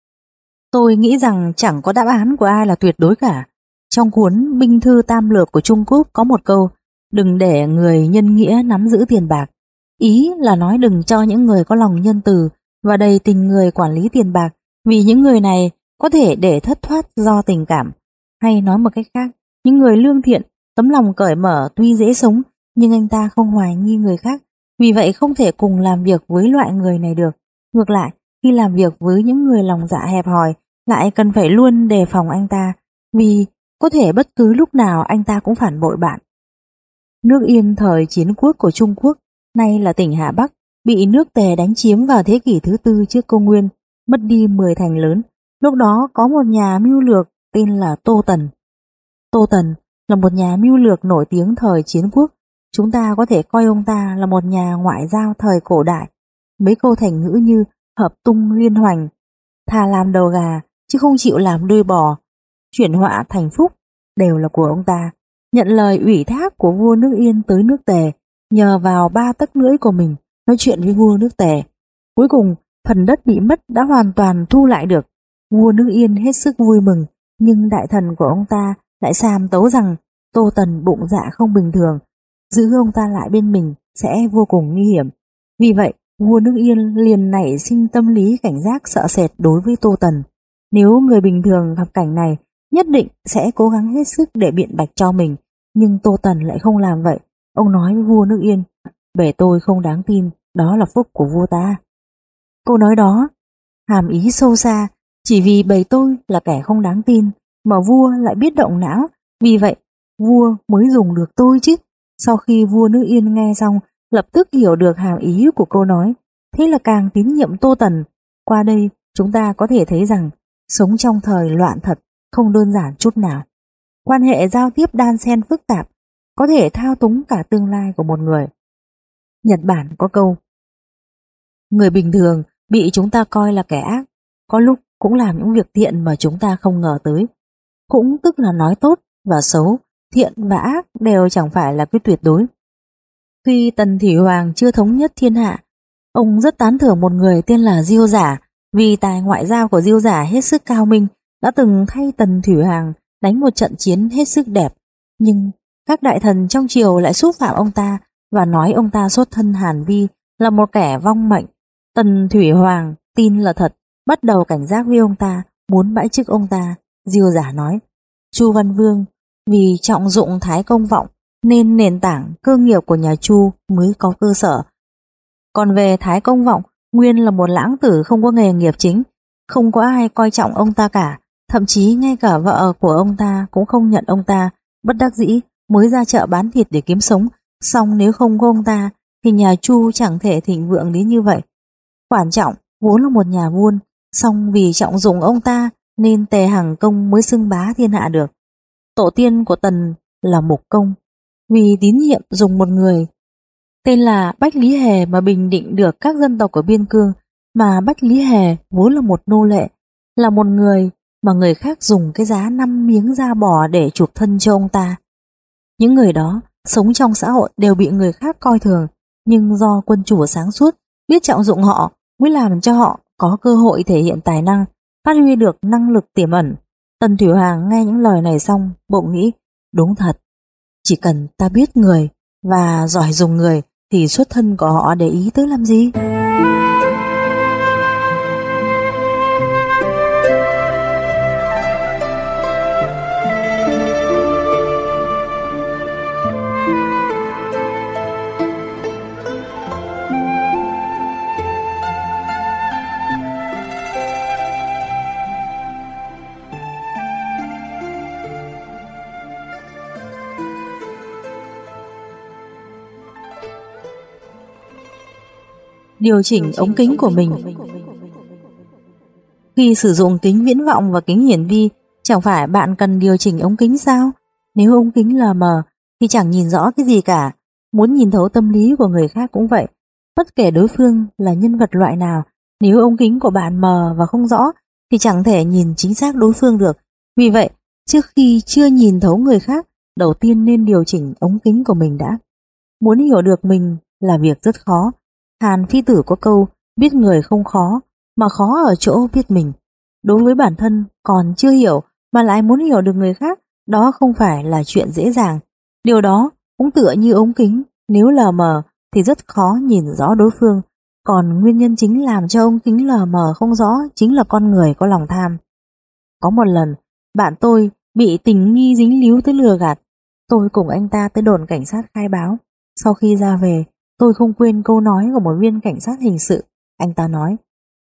Tôi nghĩ rằng chẳng có đáp án của ai là tuyệt đối cả. Trong cuốn Binh thư Tam lược của Trung Quốc có một câu, đừng để người nhân nghĩa nắm giữ tiền bạc. Ý là nói đừng cho những người có lòng nhân từ và đầy tình người quản lý tiền bạc, vì những người này có thể để thất thoát do tình cảm. Hay nói một cách khác, những người lương thiện, tấm lòng cởi mở tuy dễ sống, nhưng anh ta không hoài nghi người khác, vì vậy không thể cùng làm việc với loại người này được. Ngược lại, khi làm việc với những người lòng dạ hẹp hòi, lại cần phải luôn đề phòng anh ta, vì có thể bất cứ lúc nào anh ta cũng phản bội bạn. Nước Yên thời chiến quốc của Trung Quốc, nay là tỉnh Hà Bắc, bị nước Tề đánh chiếm vào thế kỷ thứ tư trước công nguyên, mất đi mười thành lớn. Lúc đó có một nhà mưu lược tên là Tô Tần. Tô Tần là một nhà mưu lược nổi tiếng thời chiến quốc. Chúng ta có thể coi ông ta là một nhà ngoại giao thời cổ đại. Mấy câu thành ngữ như hợp tung liên hoành, thà làm đầu gà chứ không chịu làm đuôi bò, chuyển họa thành phúc đều là của ông ta. Nhận lời ủy thác của vua nước Yên tới nước Tề, nhờ vào ba tấc lưỡi của mình nói chuyện với vua nước Tề. Cuối cùng, phần đất bị mất đã hoàn toàn thu lại được. Vua nước Yên hết sức vui mừng, nhưng đại thần của ông ta lại sàm tấu rằng Tô Tần bụng dạ không bình thường, giữ ông ta lại bên mình sẽ vô cùng nguy hiểm. Vì vậy, vua nước Yên liền nảy sinh tâm lý cảnh giác sợ sệt đối với Tô Tần. Nếu người bình thường gặp cảnh này, nhất định sẽ cố gắng hết sức để biện bạch cho mình, nhưng Tô Tần lại không làm vậy. Ông nói với vua nước Yên, bề tôi không đáng tin, đó là phúc của vua ta. Câu nói đó hàm ý sâu xa, chỉ vì bề tôi là kẻ không đáng tin mà vua lại biết động não, vì vậy vua mới dùng được tôi chứ. Sau khi vua nước Yên nghe xong, lập tức hiểu được hàm ý của câu nói, thế là càng tín nhiệm Tô Tần. Qua đây chúng ta có thể thấy rằng sống trong thời loạn thật không đơn giản chút nào. Quan hệ giao tiếp đan xen phức tạp, có thể thao túng cả tương lai của một người. Nhật Bản có câu, người bình thường bị chúng ta coi là kẻ ác, có lúc cũng làm những việc thiện mà chúng ta không ngờ tới. Cũng tức là nói tốt và xấu, thiện và ác đều chẳng phải là cái tuyệt đối. Khi Tần Thủy Hoàng chưa thống nhất thiên hạ, ông rất tán thưởng một người tên là Diêu Giả, vì tài ngoại giao của Diêu Giả hết sức cao minh, đã từng thay Tần Thủy Hoàng đánh một trận chiến hết sức đẹp. Nhưng các đại thần trong triều lại xúc phạm ông ta và nói ông ta xuất thân Hàn Vi, là một kẻ vong mệnh. Tần Thủy Hoàng tin là thật, bắt đầu cảnh giác với ông ta, muốn bãi chức ông ta. Diêu Giả nói, Chu Văn Vương vì trọng dụng Thái Công Vọng nên nền tảng cơ nghiệp của nhà Chu mới có cơ sở. Còn về Thái Công Vọng, nguyên là một lãng tử không có nghề nghiệp chính, không có ai coi trọng ông ta cả, thậm chí ngay cả vợ của ông ta cũng không nhận ông ta, bất đắc dĩ mới ra chợ bán thịt để kiếm sống. Song nếu không có ông ta thì nhà Chu chẳng thể thịnh vượng đến như vậy. Quản Trọng vốn là một nhà buôn, song vì trọng dụng ông ta nên Tề Hằng Công mới xưng bá thiên hạ được. Tổ tiên của Tần là Mục Công, vì tín nhiệm dùng một người Tên là Bách Lý Hề mà bình định được các dân tộc ở biên cương, mà Bách Lý Hề vốn là một nô lệ, là một người mà người khác dùng cái giá năm miếng da bò để chuộc thân cho ông ta. Những người đó sống trong xã hội đều bị người khác coi thường, nhưng do quân chủ sáng suốt biết trọng dụng họ mới làm cho họ có cơ hội thể hiện tài năng, phát huy được năng lực tiềm ẩn. Tần Thủy Hoàng nghe những lời này xong bỗng nghĩ, đúng thật, chỉ cần ta biết người và giỏi dùng người thì xuất thân của họ để ý tới làm gì. Điều chỉnh ống kính của mình. Khi sử dụng kính viễn vọng và kính hiển vi, chẳng phải bạn cần điều chỉnh ống kính sao? Nếu ống kính lờ mờ thì chẳng nhìn rõ cái gì cả. Muốn nhìn thấu tâm lý của người khác cũng vậy. Bất kể đối phương là nhân vật loại nào, nếu ống kính của bạn mờ và không rõ thì chẳng thể nhìn chính xác đối phương được. Vì vậy, trước khi chưa nhìn thấu người khác, đầu tiên nên điều chỉnh ống kính của mình đã. Muốn hiểu được mình là việc rất khó. Hàn Phi Tử có câu, biết người không khó, mà khó ở chỗ biết mình. Đối với bản thân còn chưa hiểu mà lại muốn hiểu được người khác, đó không phải là chuyện dễ dàng. Điều đó cũng tựa như ống kính, nếu lờ mờ thì rất khó nhìn rõ đối phương. Còn nguyên nhân chính làm cho ống kính lờ mờ không rõ chính là con người có lòng tham. Có một lần, bạn tôi bị tình nghi dính líu tới lừa gạt. Tôi cùng anh ta tới đồn cảnh sát khai báo. Sau khi ra về, tôi không quên câu nói của một viên cảnh sát hình sự. Anh ta nói,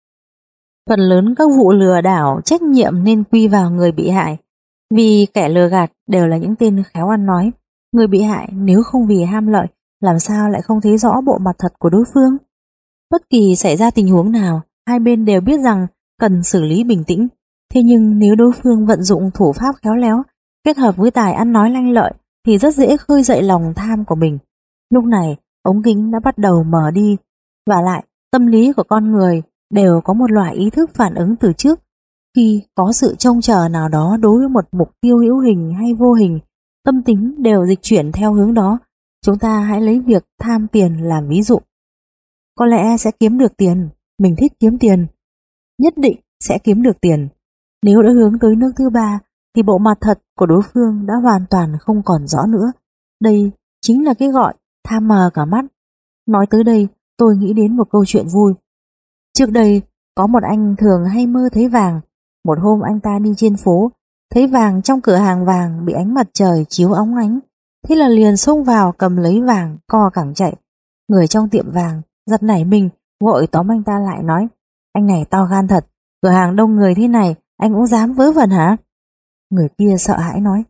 phần lớn các vụ lừa đảo trách nhiệm nên quy vào người bị hại, vì kẻ lừa gạt đều là những tên khéo ăn nói. Người bị hại nếu không vì ham lợi, làm sao lại không thấy rõ bộ mặt thật của đối phương? Bất kỳ xảy ra tình huống nào, hai bên đều biết rằng cần xử lý bình tĩnh. Thế nhưng nếu đối phương vận dụng thủ pháp khéo léo, kết hợp với tài ăn nói lanh lợi, thì rất dễ khơi dậy lòng tham của mình. Lúc này, ống kính đã bắt đầu mờ đi. Vả lại, tâm lý của con người đều có một loại ý thức phản ứng từ trước. Khi có sự trông chờ nào đó đối với một mục tiêu hữu hình hay vô hình, tâm tính đều dịch chuyển theo hướng đó. Chúng ta hãy lấy việc tham tiền làm ví dụ. Có lẽ sẽ kiếm được tiền, mình thích kiếm tiền, nhất định sẽ kiếm được tiền. Nếu đã hướng tới nước thứ ba, thì bộ mặt thật của đối phương đã hoàn toàn không còn rõ nữa. Đây chính là cái gọi tham mờ cả mắt. Nói tới đây, tôi nghĩ đến một câu chuyện vui. Trước đây, có một anh thường hay mơ thấy vàng. Một hôm anh ta đi trên phố, thấy vàng trong cửa hàng vàng bị ánh mặt trời chiếu óng ánh. Thế là liền xông vào cầm lấy vàng, co cẳng chạy. Người trong tiệm vàng giật nảy mình, vội tóm anh ta lại nói, anh này to gan thật, cửa hàng đông người thế này, anh cũng dám vớ vẩn hả? Người kia sợ hãi nói,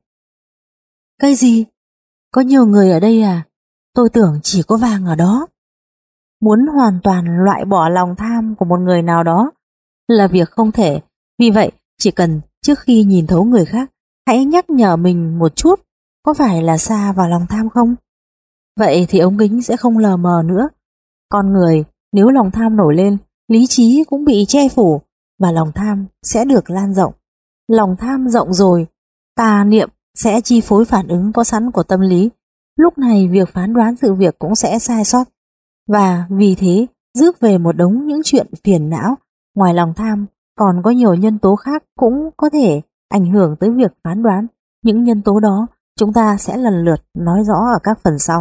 cái gì? Có nhiều người ở đây à? Tôi tưởng chỉ có vàng ở đó. Muốn hoàn toàn loại bỏ lòng tham của một người nào đó là việc không thể. Vì vậy, chỉ cần trước khi nhìn thấu người khác, hãy nhắc nhở mình một chút, có phải là xa vào lòng tham không? Vậy thì ống kính sẽ không lờ mờ nữa. Con người nếu lòng tham nổi lên, lý trí cũng bị che phủ và lòng tham sẽ được lan rộng. Lòng tham rộng rồi, tà niệm sẽ chi phối phản ứng có sẵn của tâm lý. Lúc này việc phán đoán sự việc cũng sẽ sai sót. Và vì thế, rước về một đống những chuyện phiền não. Ngoài lòng tham, còn có nhiều nhân tố khác cũng có thể ảnh hưởng tới việc phán đoán. Những nhân tố đó chúng ta sẽ lần lượt nói rõ ở các phần sau.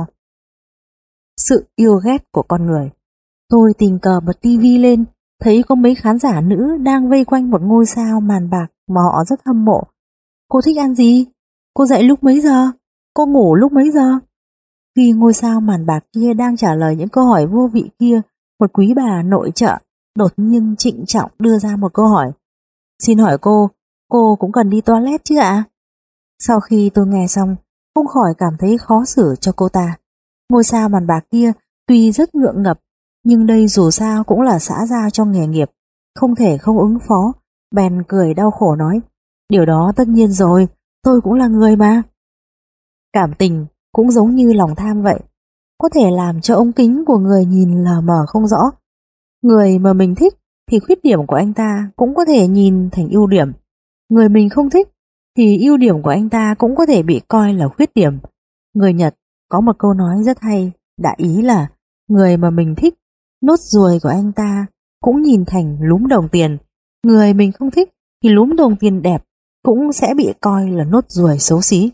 Sự yêu ghét của con người. Tôi tình cờ bật tivi lên, thấy có mấy khán giả nữ đang vây quanh một ngôi sao màn bạc mà họ rất hâm mộ. Cô thích ăn gì? Cô dậy lúc mấy giờ? Cô ngủ lúc mấy giờ? Khi ngôi sao màn bạc kia đang trả lời những câu hỏi vô vị kia, một quý bà nội trợ đột nhiên trịnh trọng đưa ra một câu hỏi. Xin hỏi cô, cô cũng cần đi toilet chứ ạ? Sau khi tôi nghe xong, không khỏi cảm thấy khó xử cho cô ta. Ngôi sao màn bạc kia tuy rất ngượng ngập, nhưng đây dù sao cũng là xã gia trong nghề nghiệp, không thể không ứng phó. Bèn cười đau khổ nói, điều đó tất nhiên rồi, tôi cũng là người mà. Cảm tình cũng giống như lòng tham vậy. có thể làm cho ống kính của người nhìn lờ mờ không rõ. Người mà mình thích thì khuyết điểm của anh ta cũng có thể nhìn thành ưu điểm. Người mình không thích thì ưu điểm của anh ta cũng có thể bị coi là khuyết điểm. Người Nhật có một câu nói rất hay, đại ý là người mà mình thích, nốt ruồi của anh ta cũng nhìn thành lúm đồng tiền. Người mình không thích thì lúm đồng tiền đẹp cũng sẽ bị coi là nốt ruồi xấu xí.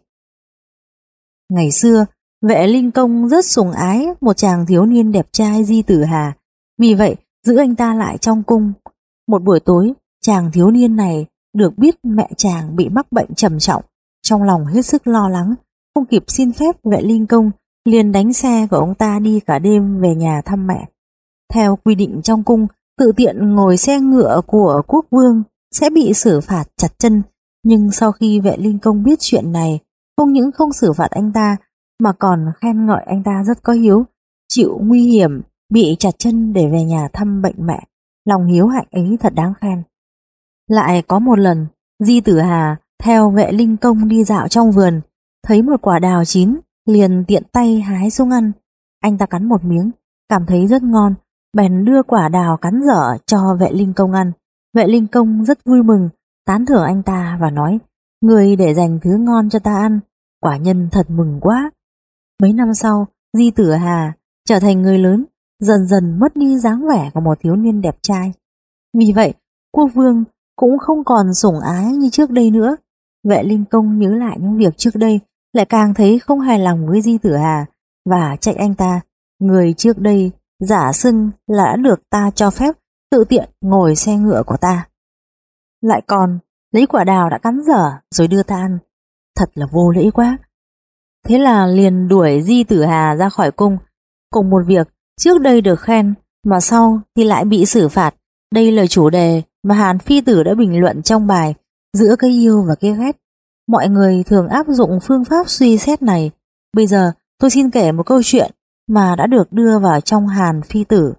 Ngày xưa, Vệ Linh Công rất sủng ái một chàng thiếu niên đẹp trai Di Tử Hà, vì vậy giữ anh ta lại trong cung. Một buổi tối, chàng thiếu niên này được biết mẹ chàng bị mắc bệnh trầm trọng, trong lòng hết sức lo lắng, không kịp xin phép Vệ Linh Công, liền đánh xe của ông ta đi cả đêm về nhà thăm mẹ. Theo quy định trong cung, tự tiện ngồi xe ngựa của quốc vương sẽ bị xử phạt chặt chân, nhưng sau khi Vệ Linh Công biết chuyện này, không những không xử phạt anh ta mà còn khen ngợi anh ta rất có hiếu, chịu nguy hiểm bị chặt chân để về nhà thăm bệnh mẹ. Lòng hiếu hạnh ấy thật đáng khen. Lại có một lần, Di Tử Hà theo Vệ Linh Công đi dạo trong vườn, thấy một quả đào chín, liền tiện tay hái xuống ăn. Anh ta cắn một miếng, cảm thấy rất ngon, bèn đưa quả đào cắn dở cho Vệ Linh Công ăn. Vệ Linh Công rất vui mừng, tán thưởng anh ta và nói: người để dành thứ ngon cho ta ăn, quả nhân thật mừng quá. Mấy năm sau, Di Tử Hà trở thành người lớn, dần dần mất đi dáng vẻ của một thiếu niên đẹp trai. Vì vậy, quốc vương cũng không còn sủng ái như trước đây nữa. Vệ Linh Công nhớ lại những việc trước đây, lại càng thấy không hài lòng với Di Tử Hà và trách anh ta: người trước đây giả xưng là đã được ta cho phép tự tiện ngồi xe ngựa của ta, lại còn lấy quả đào đã cắn dở rồi đưa ta ăn, thật là vô lễ quá. Thế là liền đuổi Di Tử Hà ra khỏi cung. Cùng một việc trước đây được khen mà sau thì lại bị xử phạt. Đây là chủ đề mà Hàn Phi Tử đã bình luận trong bài Giữa cái yêu và cái ghét. Mọi người thường áp dụng phương pháp suy xét này. Bây giờ tôi xin kể một câu chuyện mà đã được đưa vào trong Hàn Phi Tử.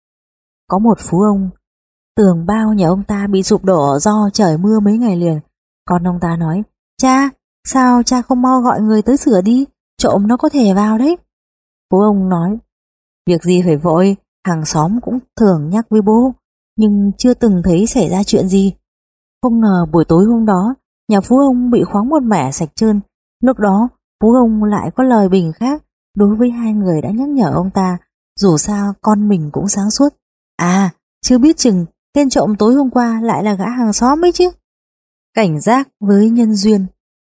Có một phú ông, tường bao nhà ông ta bị sụp đổ do trời mưa mấy ngày liền. Con ông ta nói: cha, sao cha không mau gọi người tới sửa đi, trộm nó có thể vào đấy. Phú ông nói: việc gì phải vội, hàng xóm cũng thường nhắc với bố, nhưng chưa từng thấy xảy ra chuyện gì. Không ngờ buổi tối hôm đó, nhà phú ông bị khoáng một mẻ sạch trơn. Lúc đó phú ông lại có lời bình khác đối với hai người đã nhắc nhở ông ta, dù sao con mình cũng sáng suốt. À, chưa biết chừng tên trộm tối hôm qua lại là gã hàng xóm ấy chứ. Cảnh giác với nhân duyên.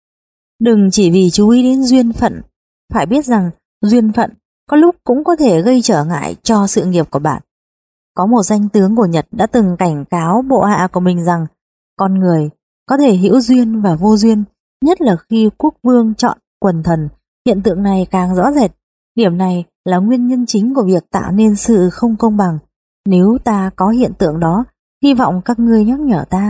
Đừng chỉ vì chú ý đến duyên phận, phải biết rằng duyên phận có lúc cũng có thể gây trở ngại cho sự nghiệp của bạn. Có một danh tướng của Nhật đã từng cảnh cáo bộ hạ của mình rằng con người có thể hữu duyên và vô duyên, nhất là khi quốc vương chọn quần thần. Hiện tượng này càng rõ rệt. Điểm này là nguyên nhân chính của việc tạo nên sự không công bằng. Nếu ta có hiện tượng đó, hy vọng các ngươi nhắc nhở ta.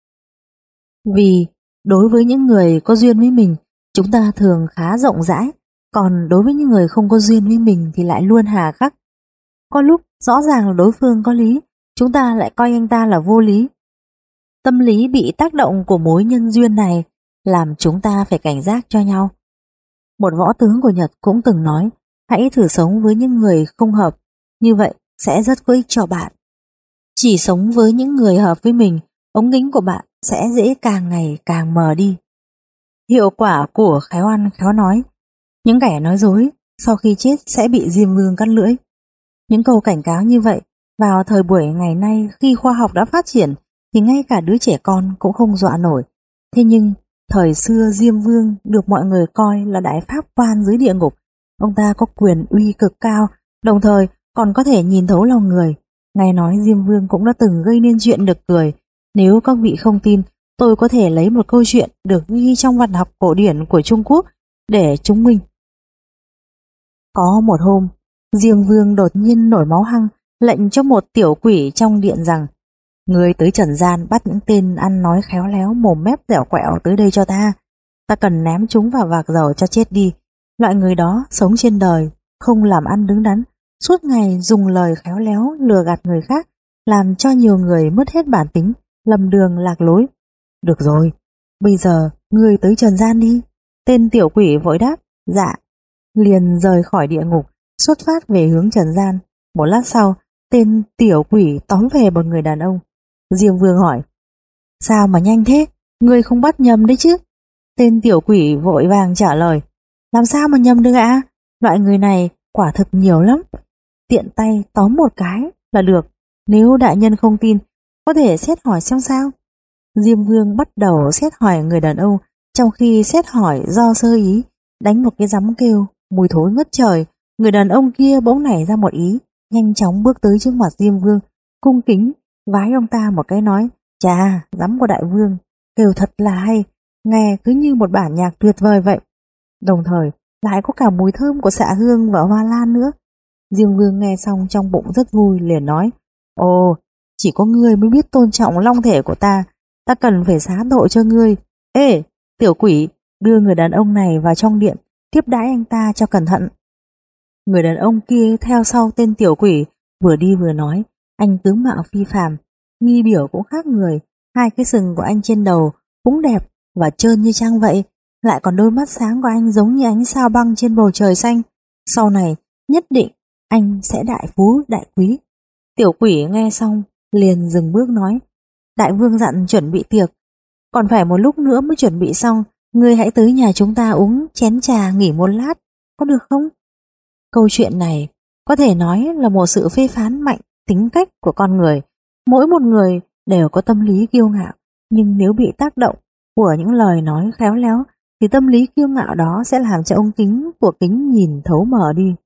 Vì đối với những người có duyên với mình, chúng ta thường khá rộng rãi, còn đối với những người không có duyên với mình thì lại luôn hà khắc. Có lúc rõ ràng là đối phương có lý, chúng ta lại coi anh ta là vô lý. Tâm lý bị tác động của mối nhân duyên này làm chúng ta phải cảnh giác cho nhau. Một võ tướng của Nhật cũng từng nói: hãy thử sống với những người không hợp, như vậy sẽ rất có ích cho bạn. Chỉ sống với những người hợp với mình, ống kính của bạn sẽ dễ càng ngày càng mờ đi. Hiệu quả của khéo ăn khéo nói. Những kẻ nói dối sau khi chết sẽ bị Diêm Vương cắt lưỡi. Những câu cảnh cáo như vậy vào thời buổi ngày nay, khi khoa học đã phát triển thì ngay cả đứa trẻ con cũng không dọa nổi. Thế nhưng thời xưa Diêm Vương được mọi người coi là đại pháp quan dưới địa ngục. Ông ta có quyền uy cực cao, đồng thời còn có thể nhìn thấu lòng người. Nghe nói Diêm Vương cũng đã từng gây nên chuyện được cười. Nếu các vị không tin, tôi có thể lấy một câu chuyện được ghi trong văn học cổ điển của Trung Quốc để chứng minh. Có một hôm, Diêm Vương đột nhiên nổi máu hăng, lệnh cho một tiểu quỷ trong điện rằng: người tới trần gian bắt những tên ăn nói khéo léo, mồm mép dẻo quẹo tới đây cho ta. Ta cần ném chúng vào vạc dầu cho chết đi. Loại người đó sống trên đời không làm ăn đứng đắn, suốt ngày dùng lời khéo léo lừa gạt người khác, làm cho nhiều người mất hết bản tính, lầm đường lạc lối. Được rồi, bây giờ ngươi tới trần gian đi. Tên tiểu quỷ vội đáp: dạ. Liền rời khỏi địa ngục, xuất phát về hướng trần gian. Một lát sau, tên tiểu quỷ tóm về một người đàn ông. Diêm Vương hỏi: sao mà nhanh thế? Ngươi không bắt nhầm đấy chứ? Tên tiểu quỷ vội vàng trả lời: làm sao mà nhầm được ạ? Loại người này quả thực nhiều lắm, tiện tay tóm một cái là được. Nếu đại nhân không tin, có thể xét hỏi xem sao. Diêm Vương bắt đầu xét hỏi người đàn ông, trong khi xét hỏi do sơ ý, đánh một cái rắm kêu mùi thối ngất trời. Người đàn ông kia bỗng nảy ra một ý, nhanh chóng bước tới trước mặt Diêm Vương, cung kính vái ông ta một cái, nói: chà, rắm của đại vương kêu thật là hay, nghe cứ như một bản nhạc tuyệt vời vậy. Đồng thời lại có cả mùi thơm của xạ hương và hoa lan nữa. Diêm Vương nghe xong trong bụng rất vui, liền nói: ồ, chỉ có ngươi mới biết tôn trọng long thể của ta, ta cần phải xá tội cho ngươi. Ê, tiểu quỷ, đưa người đàn ông này vào trong điện, tiếp đãi anh ta cho cẩn thận. Người đàn ông kia theo sau tên tiểu quỷ, vừa đi vừa nói: anh tướng mạo phi phàm, nghi biểu cũng khác người, hai cái sừng của anh trên đầu cũng đẹp và trơn như trăng vậy, lại còn đôi mắt sáng của anh giống như ánh sao băng trên bầu trời xanh. Sau này nhất định anh sẽ đại phú đại quý. Tiểu quỷ nghe xong liền dừng bước nói: đại vương dặn chuẩn bị tiệc, còn phải một lúc nữa mới chuẩn bị xong, ngươi hãy tới nhà chúng ta uống chén trà nghỉ một lát, có được không? Câu chuyện này có thể nói là một sự phê phán mạnh tính cách của con người. Mỗi một người đều có tâm lý kiêu ngạo, nhưng nếu bị tác động của những lời nói khéo léo thì tâm lý kiêu ngạo đó sẽ làm cho ống kính của kính nhìn thấu mở đi.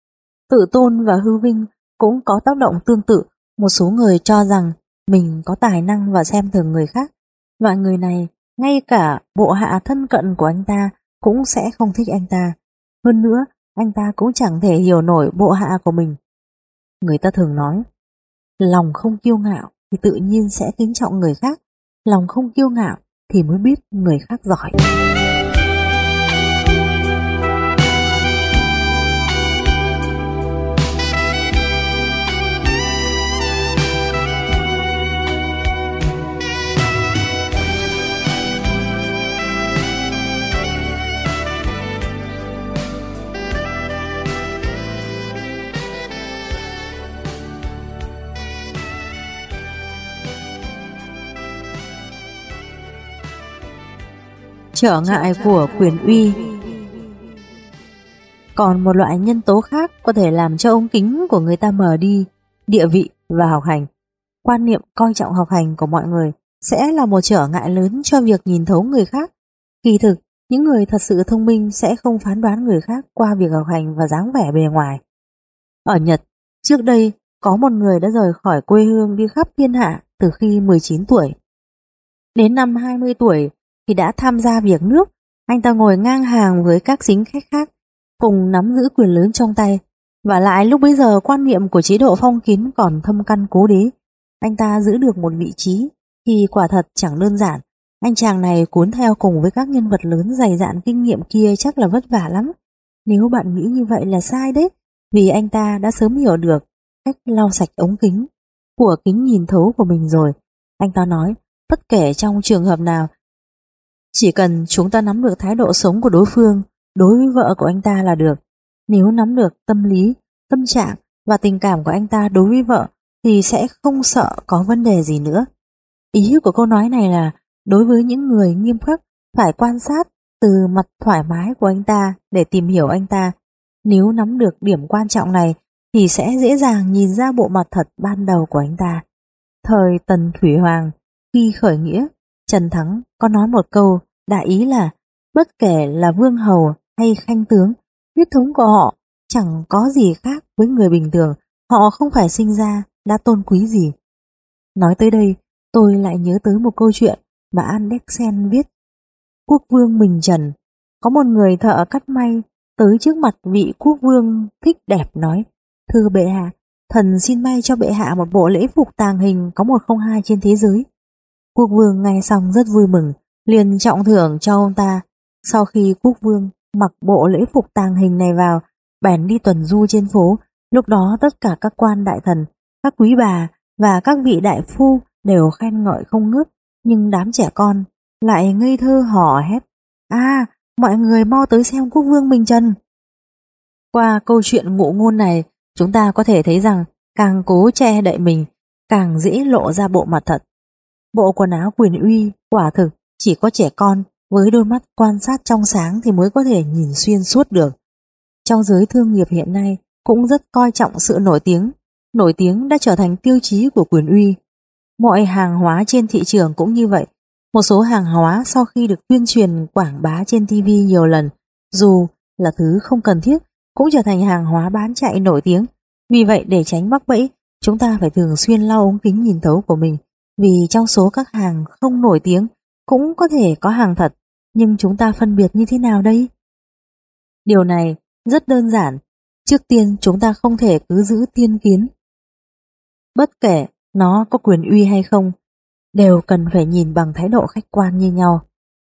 Tự tôn và hư vinh cũng có tác động tương tự. Một số người cho rằng mình có tài năng và xem thường người khác. Loại người này, ngay cả bộ hạ thân cận của anh ta cũng sẽ không thích anh ta. Hơn nữa, anh ta cũng chẳng thể hiểu nổi bộ hạ của mình. Người ta thường nói, lòng không kiêu ngạo thì tự nhiên sẽ kính trọng người khác, lòng không kiêu ngạo thì mới biết người khác giỏi. Trở ngại của quyền uy. Còn một loại nhân tố khác có thể làm cho ống kính của người ta mờ đi: địa vị và học hành. Quan niệm coi trọng học hành của mọi người sẽ là một trở ngại lớn cho việc nhìn thấu người khác. Kỳ thực, những người thật sự thông minh sẽ không phán đoán người khác qua việc học hành và dáng vẻ bề ngoài. Ở Nhật, trước đây có một người đã rời khỏi quê hương đi khắp thiên hạ từ khi mười chín tuổi. Đến năm hai mươi tuổi thì đã tham gia việc nước. Anh ta ngồi ngang hàng với các chính khách khác, cùng nắm giữ quyền lớn trong tay. Và lại lúc bấy giờ quan niệm của chế độ phong kiến còn thâm căn cố đế. Anh ta giữ được một vị trí thì quả thật chẳng đơn giản. Anh chàng này cuốn theo cùng với các nhân vật lớn dày dạn kinh nghiệm kia chắc là vất vả lắm. Nếu bạn nghĩ như vậy là sai đấy, vì anh ta đã sớm hiểu được cách lau sạch ống kính của kính nhìn thấu của mình rồi. Anh ta nói, bất kể trong trường hợp nào, chỉ cần chúng ta nắm được thái độ sống của đối phương đối với vợ của anh ta là được. Nếu nắm được tâm lý, tâm trạng và tình cảm của anh ta đối với vợ thì sẽ không sợ có vấn đề gì nữa. Ý của câu nói này là đối với những người nghiêm khắc phải quan sát từ mặt thoải mái của anh ta để tìm hiểu anh ta. Nếu nắm được điểm quan trọng này thì sẽ dễ dàng nhìn ra bộ mặt thật ban đầu của anh ta. Thời Tần Thủy Hoàng, khi khởi nghĩa, Trần Thắng có nói một câu đại ý là bất kể là vương hầu hay khanh tướng, huyết thống của họ chẳng có gì khác với người bình thường, họ không phải sinh ra đã tôn quý gì. Nói tới đây, tôi lại nhớ tới một câu chuyện mà Andersen viết. Quốc vương Mình Trần, có một người thợ cắt may tới trước mặt vị quốc vương thích đẹp nói, thưa bệ hạ, thần xin may cho bệ hạ một bộ lễ phục tàng hình có một không hai trên thế giới. Quốc vương nghe xong rất vui mừng, liền trọng thưởng cho ông ta. Sau khi quốc vương mặc bộ lễ phục tàng hình này vào, bèn đi tuần du trên phố. Lúc đó tất cả các quan đại thần, các quý bà và các vị đại phu đều khen ngợi không ngớt, nhưng đám trẻ con lại ngây thơ hò hét, à, mọi người mau tới xem quốc vương Mình Trần. Qua câu chuyện ngụ ngôn này, chúng ta có thể thấy rằng càng cố che đậy mình, càng dễ lộ ra bộ mặt thật. Bộ quần áo quyền uy quả thực chỉ có trẻ con với đôi mắt quan sát trong sáng thì mới có thể nhìn xuyên suốt được. Trong giới thương nghiệp hiện nay cũng rất coi trọng sự nổi tiếng. Nổi tiếng đã trở thành tiêu chí của quyền uy. Mọi hàng hóa trên thị trường cũng như vậy. Một số hàng hóa sau khi được tuyên truyền quảng bá trên ti vi nhiều lần, dù là thứ không cần thiết, cũng trở thành hàng hóa bán chạy nổi tiếng. Vì vậy để tránh mắc bẫy, chúng ta phải thường xuyên lau ống kính nhìn thấu của mình. Vì trong số các hàng không nổi tiếng cũng có thể có hàng thật, nhưng chúng ta phân biệt như thế nào đây? Điều này rất đơn giản. Trước tiên chúng ta không thể cứ giữ thiên kiến. Bất kể nó có quyền uy hay không, đều cần phải nhìn bằng thái độ khách quan như nhau.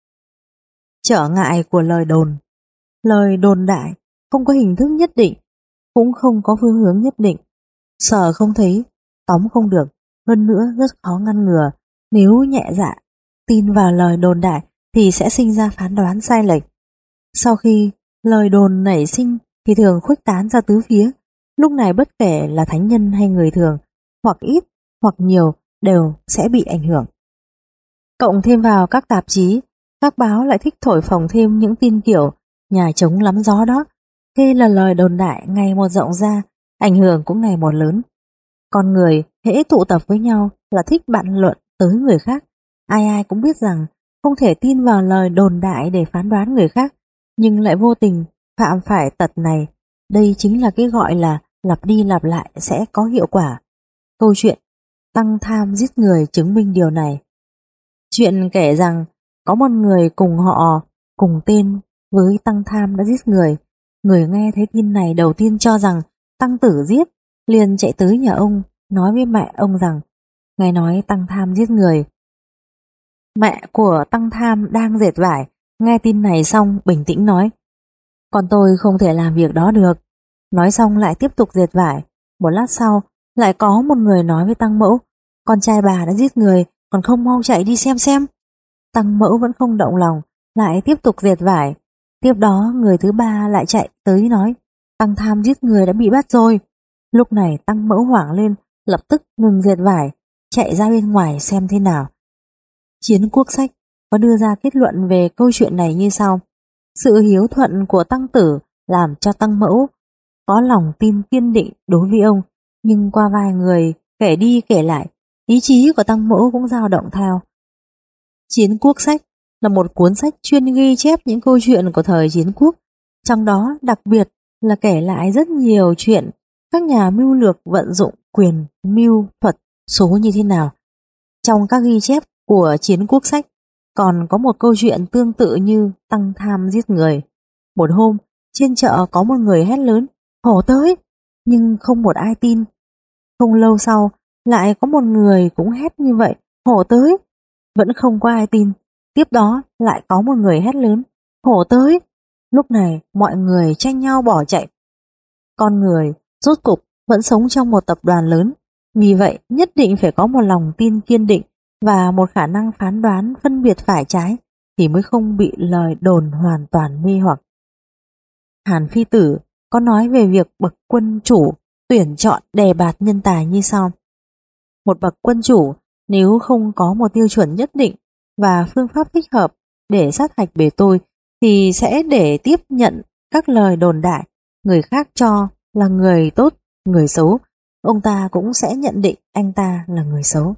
Trở ngại của lời đồn. Lời đồn đại không có hình thức nhất định, cũng không có phương hướng nhất định. Sờ không thấy, tóm không được, hơn nữa rất khó ngăn ngừa. Nếu nhẹ dạ tin vào lời đồn đại thì sẽ sinh ra phán đoán sai lệch. Sau khi lời đồn nảy sinh thì thường khuếch tán ra tứ phía. Lúc này bất kể là thánh nhân hay người thường, hoặc ít hoặc nhiều đều sẽ bị ảnh hưởng. Cộng thêm vào các tạp chí, các báo lại thích thổi phồng thêm những tin kiểu nhà trống lắm gió đó. Thế là lời đồn đại ngày một rộng ra, ảnh hưởng cũng ngày một lớn. Con người hễ tụ tập với nhau là thích bàn luận tới người khác. Ai ai cũng biết rằng không thể tin vào lời đồn đại để phán đoán người khác, nhưng lại vô tình phạm phải tật này. Đây chính là cái gọi là lặp đi lặp lại sẽ có hiệu quả. Câu chuyện tăng tham giết người chứng minh điều này. Chuyện kể rằng có một người cùng họ, cùng tên với tăng tham đã giết người. Người nghe thấy tin này đầu tiên cho rằng tăng tử giết, liền chạy tới nhà ông, nói với mẹ ông rằng nghe nói tăng tham giết người. Mẹ của tăng tham đang dệt vải, nghe tin này xong bình tĩnh nói: con tôi không thể làm việc đó được. Nói xong lại tiếp tục dệt vải. Một lát sau lại có một người nói với tăng mẫu: con trai bà đã giết người, còn không mau chạy đi xem xem. Tăng mẫu vẫn không động lòng, lại tiếp tục dệt vải. Tiếp đó người thứ ba lại chạy tới nói: tăng tham giết người đã bị bắt rồi. Lúc này tăng mẫu hoảng lên, lập tức ngừng dệt vải, chạy ra bên ngoài xem thế nào. Chiến Quốc Sách có đưa ra kết luận về câu chuyện này như sau: sự hiếu thuận của tăng tử làm cho tăng mẫu có lòng tin kiên định đối với ông, nhưng qua vài người kể đi kể lại, ý chí của tăng mẫu cũng dao động theo. Chiến Quốc Sách là một cuốn sách chuyên ghi chép những câu chuyện của thời chiến quốc, trong đó đặc biệt là kể lại rất nhiều chuyện các nhà mưu lược vận dụng quyền mưu thuật số như thế nào. Trong các ghi chép của Chiến Quốc Sách còn có một câu chuyện tương tự như tăng tham giết người. Một hôm trên chợ có một người hét lớn: hổ tới, nhưng không một ai tin. Không lâu sau lại có một người cũng hét như vậy: hổ tới, vẫn không có ai tin. Tiếp đó lại có một người hét lớn: hổ tới. Lúc này mọi người tranh nhau bỏ chạy. Con người rốt cục vẫn sống trong một tập đoàn lớn, vì vậy nhất định phải có một lòng tin kiên định và một khả năng phán đoán phân biệt phải trái thì mới không bị lời đồn hoàn toàn mê hoặc. Hàn Phi Tử có nói về việc bậc quân chủ tuyển chọn đề bạt nhân tài như sau: một bậc quân chủ nếu không có một tiêu chuẩn nhất định và phương pháp thích hợp để sát hạch bề tôi thì sẽ để tiếp nhận các lời đồn đại người khác cho là người tốt, người xấu, ông ta cũng sẽ nhận định anh ta là người xấu.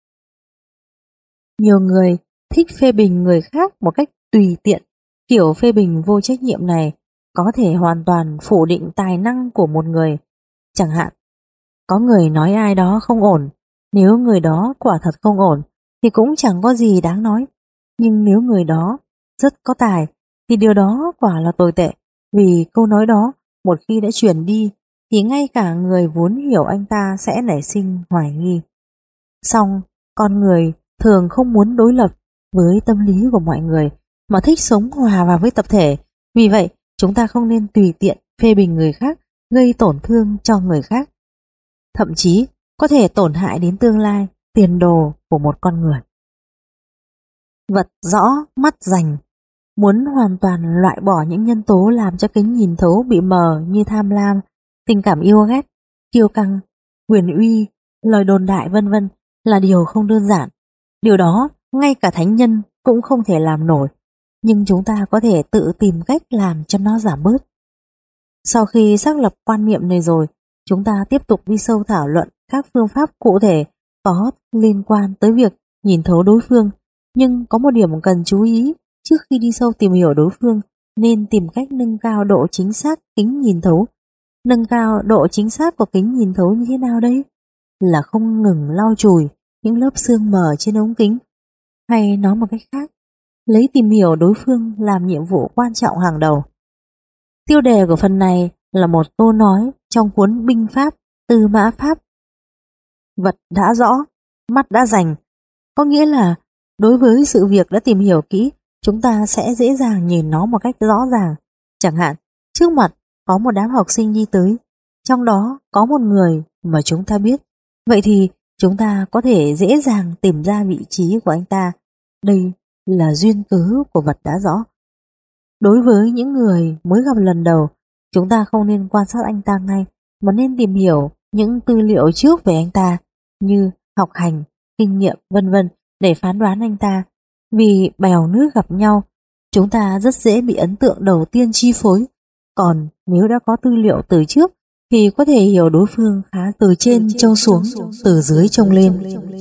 Nhiều người thích phê bình người khác một cách tùy tiện. Kiểu phê bình vô trách nhiệm này có thể hoàn toàn phủ định tài năng của một người. Chẳng hạn, có người nói ai đó không ổn, nếu người đó quả thật không ổn thì cũng chẳng có gì đáng nói. Nhưng nếu người đó rất có tài thì điều đó quả là tồi tệ, vì câu nói đó một khi đã truyền đi thì ngay cả người vốn hiểu anh ta sẽ nảy sinh hoài nghi. Song con người thường không muốn đối lập với tâm lý của mọi người mà thích sống hòa vào với tập thể. Vì vậy chúng ta không nên tùy tiện phê bình người khác, gây tổn thương cho người khác, thậm chí có thể tổn hại đến tương lai, tiền đồ của một con người. Vật rõ mắt rành. muốn hoàn toàn loại bỏ những nhân tố làm cho kính nhìn thấu bị mờ như tham lam, tình cảm yêu ghét, kiêu căng, quyền uy, lời đồn đại vân vân là điều không đơn giản. Điều đó ngay cả thánh nhân cũng không thể làm nổi, nhưng chúng ta có thể tự tìm cách làm cho nó giảm bớt. Sau khi xác lập quan niệm này rồi, chúng ta tiếp tục đi sâu thảo luận các phương pháp cụ thể có liên quan tới việc nhìn thấu đối phương. Nhưng có một điểm cần chú ý, trước khi đi sâu tìm hiểu đối phương, nên tìm cách nâng cao độ chính xác kính nhìn thấu. Nâng cao độ chính xác của kính nhìn thấu như thế nào đây? Là không ngừng lau chùi những lớp sương mờ trên ống kính. Hay nói một cách khác, lấy tìm hiểu đối phương làm nhiệm vụ quan trọng hàng đầu. Tiêu đề của phần này là một câu nói trong cuốn Binh Pháp, Tư Mã Pháp. Vật đã rõ, mắt đã rành, có nghĩa là đối với sự việc đã tìm hiểu kỹ, chúng ta sẽ dễ dàng nhìn nó một cách rõ ràng. Chẳng hạn, trước mặt có một đám học sinh đi tới, trong đó có một người mà chúng ta biết. Vậy thì chúng ta có thể dễ dàng tìm ra vị trí của anh ta. Đây là duyên cớ của vật đã rõ. Đối với những người mới gặp lần đầu, chúng ta không nên quan sát anh ta ngay, mà nên tìm hiểu những tư liệu trước về anh ta, như học hành, kinh nghiệm vân vân để phán đoán anh ta. Vì bèo nước gặp nhau, chúng ta rất dễ bị ấn tượng đầu tiên chi phối. Còn nếu đã có tư liệu từ trước thì có thể hiểu đối phương khá từ trên trông xuống, từ dưới trông lên.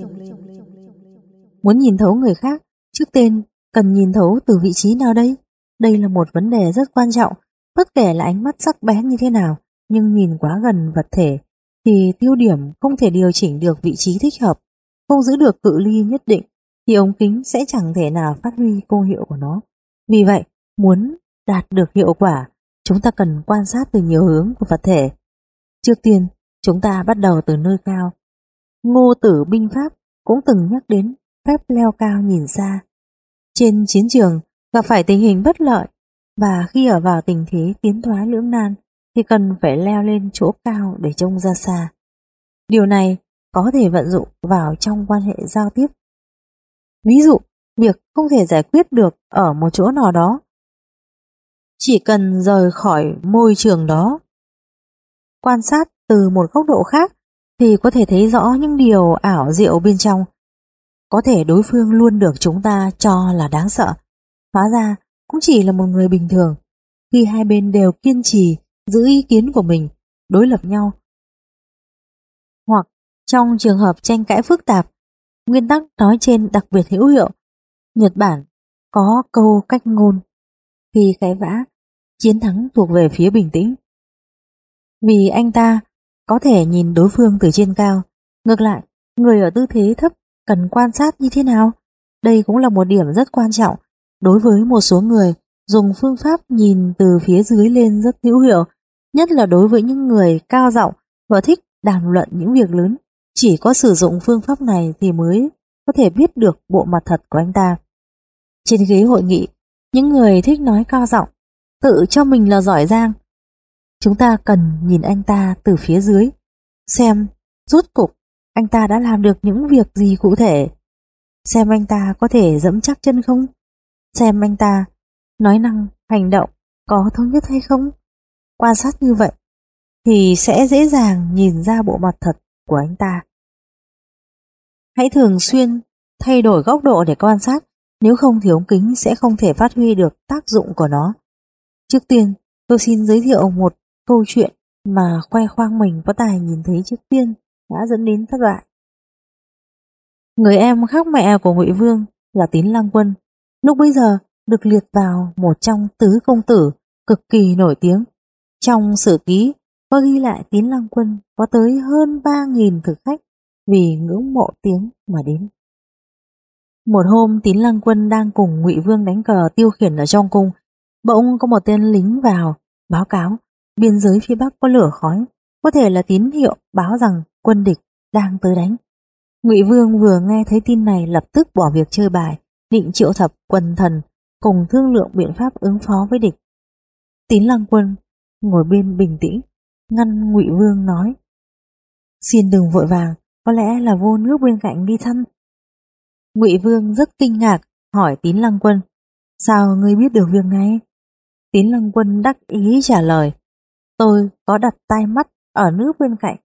Muốn nhìn thấu người khác, trước tiên cần nhìn thấu từ vị trí nào đây? Đây là một vấn đề rất quan trọng. Bất kể là ánh mắt sắc bén như thế nào, nhưng nhìn quá gần vật thể thì tiêu điểm không thể điều chỉnh được vị trí thích hợp, không giữ được cự ly nhất định thì ống kính sẽ chẳng thể nào phát huy công hiệu của nó. Vì vậy, muốn đạt được hiệu quả, chúng ta cần quan sát từ nhiều hướng của vật thể. Trước tiên, chúng ta bắt đầu từ nơi cao. Ngô Tử Binh Pháp cũng từng nhắc đến phép leo cao nhìn xa. Trên chiến trường gặp phải tình hình bất lợi, và khi ở vào tình thế tiến thoái lưỡng nan thì cần phải leo lên chỗ cao để trông ra xa. Điều này có thể vận dụng vào trong quan hệ giao tiếp. Ví dụ, việc không thể giải quyết được ở một chỗ nào đó, chỉ cần rời khỏi môi trường đó, quan sát từ một góc độ khác thì có thể thấy rõ những điều ảo diệu bên trong. Có thể đối phương luôn được chúng ta cho là đáng sợ, hóa ra cũng chỉ là một người bình thường. Khi hai bên đều kiên trì giữ ý kiến của mình, đối lập nhau, hoặc trong trường hợp tranh cãi phức tạp, nguyên tắc nói trên đặc biệt hữu hiệu. Nhật Bản có câu cách ngôn: khi cãi vã, chiến thắng thuộc về phía bình tĩnh. Vì anh ta có thể nhìn đối phương từ trên cao. Ngược lại, người ở tư thế thấp cần quan sát như thế nào? Đây cũng là một điểm rất quan trọng. Đối với một số người, dùng phương pháp nhìn từ phía dưới lên rất hữu hiệu, nhất là đối với những người cao giọng và thích đàm luận những việc lớn. Chỉ có sử dụng phương pháp này thì mới có thể biết được bộ mặt thật của anh ta. Trên ghế hội nghị, những người thích nói cao giọng, tự cho mình là giỏi giang. Chúng ta cần nhìn anh ta từ phía dưới, xem rốt cục anh ta đã làm được những việc gì cụ thể, xem anh ta có thể dẫm chắc chân không, xem anh ta nói năng, hành động có thống nhất hay không. Quan sát như vậy thì sẽ dễ dàng nhìn ra bộ mặt thật của anh ta. Hãy thường xuyên thay đổi góc độ để quan sát, nếu không thì ống kính sẽ không thể phát huy được tác dụng của nó. Trước tiên, tôi xin giới thiệu một câu chuyện mà khoe khoang mình có tài nhìn thấy trước tiên đã dẫn đến thất bại. Người em khác mẹ của Ngụy Vương là Tín Lăng Quân, lúc bấy giờ được liệt vào một trong tứ công tử cực kỳ nổi tiếng. Trong sử ký có ghi lại Tín Lăng Quân có tới hơn ba nghìn thực khách vì ngưỡng mộ tiếng mà đến. Một hôm, Tín Lăng Quân đang cùng Ngụy Vương đánh cờ tiêu khiển ở trong cung, bỗng có một tên lính vào báo cáo biên giới phía bắc có lửa khói, có thể là tín hiệu báo rằng quân địch đang tới đánh. Ngụy Vương vừa nghe thấy tin này lập tức bỏ việc chơi bài, định triệu tập quần thần cùng thương lượng biện pháp ứng phó với địch. Tín Lăng Quân ngồi bên bình tĩnh, ngăn Ngụy Vương nói: "Xin đừng vội vàng, có lẽ là vô nước bên cạnh đi thăm." Ngụy Vương rất kinh ngạc, hỏi Tín Lăng Quân: Sao ngươi biết được việc này? Tín Lăng Quân đắc ý trả lời. Tôi có đặt tai mắt ở nước bên cạnh.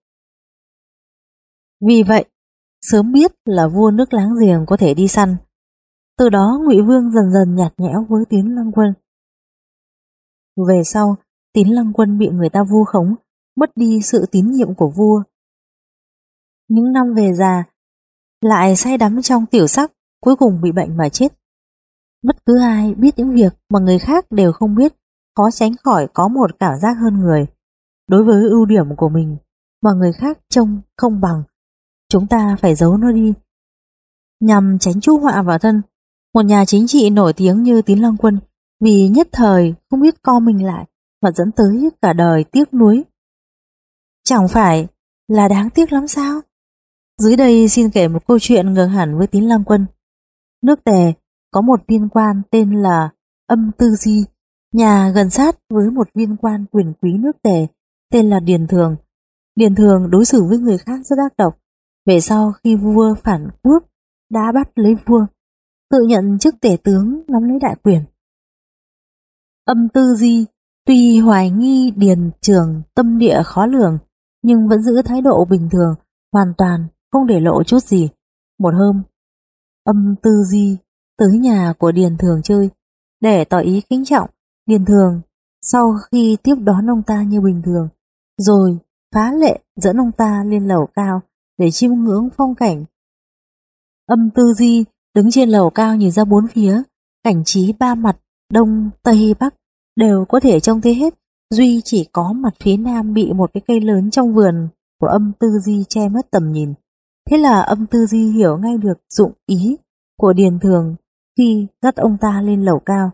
Vì vậy, sớm biết là vua nước láng giềng có thể đi săn. Từ đó Ngụy Vương dần dần nhạt nhẽo với Tín Lăng Quân. Về sau, Tín Lăng Quân bị người ta vu khống, mất đi sự tín nhiệm của vua. Những năm về già, lại say đắm trong tiểu sắc, cuối cùng bị bệnh mà chết. Bất cứ ai biết những việc mà người khác đều không biết, khó tránh khỏi có một cảm giác hơn người. Đối với ưu điểm của mình mà người khác trông không bằng, chúng ta phải giấu nó đi, nhằm tránh chuốc họa vào thân. Một nhà chính trị nổi tiếng như Tín Lăng Quân vì nhất thời không biết co mình lại mà dẫn tới cả đời tiếc nuối. Chẳng phải là đáng tiếc lắm sao? Dưới đây xin kể một câu chuyện ngược hẳn với Tín Lăng Quân. Nước Tề có một viên quan tên là Âm Tư Di, nhà gần sát với một viên quan quyền quý nước Tề tên là Điền Thường. Điền Thường đối xử với người khác rất ác độc. Về sau khi vua phản quốc đã bắt lấy vua, tự nhận chức tể tướng nắm lấy đại quyền. Âm Tư Di tuy hoài nghi Điền Trường tâm địa khó lường, nhưng vẫn giữ thái độ bình thường, hoàn toàn không để lộ chút gì. Một hôm, Âm Tư Di tới nhà của Điền Thường chơi, để tỏ ý kính trọng. Điền Thường sau khi tiếp đón ông ta như bình thường, rồi phá lệ dẫn ông ta lên lầu cao để chiêm ngưỡng phong cảnh. Âm Tư Di đứng trên lầu cao nhìn ra bốn phía, cảnh trí ba mặt đông tây bắc đều có thể trông thấy hết, duy chỉ có mặt phía nam bị một cái cây lớn trong vườn của Âm Tư Di che mất tầm nhìn. Thế là Âm Tư Di hiểu ngay được dụng ý của Điền Thường khi dắt ông ta lên lầu cao.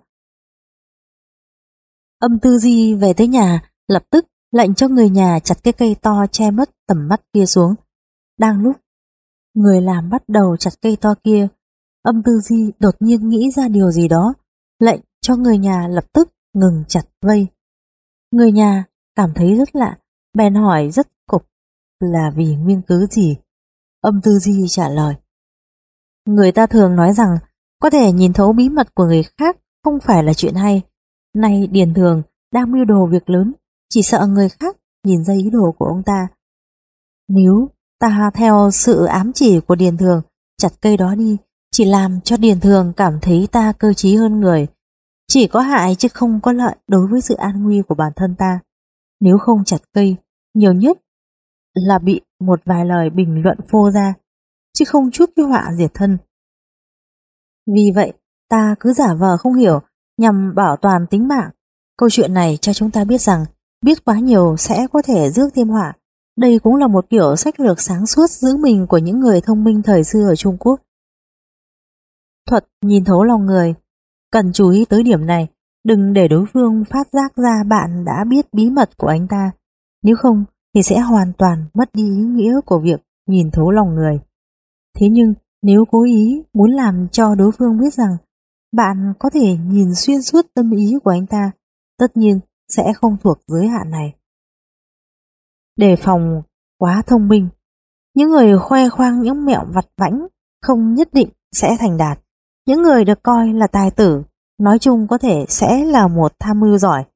Âm Tư Di về tới nhà, lập tức lệnh cho người nhà chặt cái cây to che mất tầm mắt kia xuống. Đang lúc người làm bắt đầu chặt cây to kia, Âm Tư Di đột nhiên nghĩ ra điều gì đó, lệnh cho người nhà lập tức ngừng chặt vây. Người nhà cảm thấy rất lạ, bèn hỏi rất cục là vì nguyên cớ gì. Âm Tư Di trả lời: người ta thường nói rằng có thể nhìn thấu bí mật của người khác không phải là chuyện hay. Nay Điền Thường đang mưu đồ việc lớn, chỉ sợ người khác nhìn ra ý đồ của ông ta. Nếu ta theo sự ám chỉ của Điền Thường chặt cây đó đi, chỉ làm cho Điền Thường cảm thấy ta cơ trí hơn người, chỉ có hại chứ không có lợi đối với sự an nguy của bản thân ta. Nếu không chặt cây, nhiều nhất là bị một vài lời bình luận phô ra, chứ không chuốc cái họa diệt thân. Vì vậy ta cứ giả vờ không hiểu nhằm bảo toàn tính mạng. Câu chuyện này cho chúng ta biết rằng biết quá nhiều sẽ có thể rước thêm họa. Đây cũng là một kiểu sách lược sáng suốt giữ mình của những người thông minh thời xưa ở Trung Quốc. Thuật nhìn thấu lòng người. Cần chú ý tới điểm này, đừng để đối phương phát giác ra bạn đã biết bí mật của anh ta. Nếu không thì sẽ hoàn toàn mất đi ý nghĩa của việc nhìn thấu lòng người. Thế nhưng nếu cố ý muốn làm cho đối phương biết rằng bạn có thể nhìn xuyên suốt tâm ý của anh ta, tất nhiên sẽ không thuộc giới hạn này. Đề phòng quá thông minh. Những người khoe khoang những mẹo vặt vãnh không nhất định sẽ thành đạt. Những người được coi là tài tử, nói chung có thể sẽ là một tham mưu giỏi,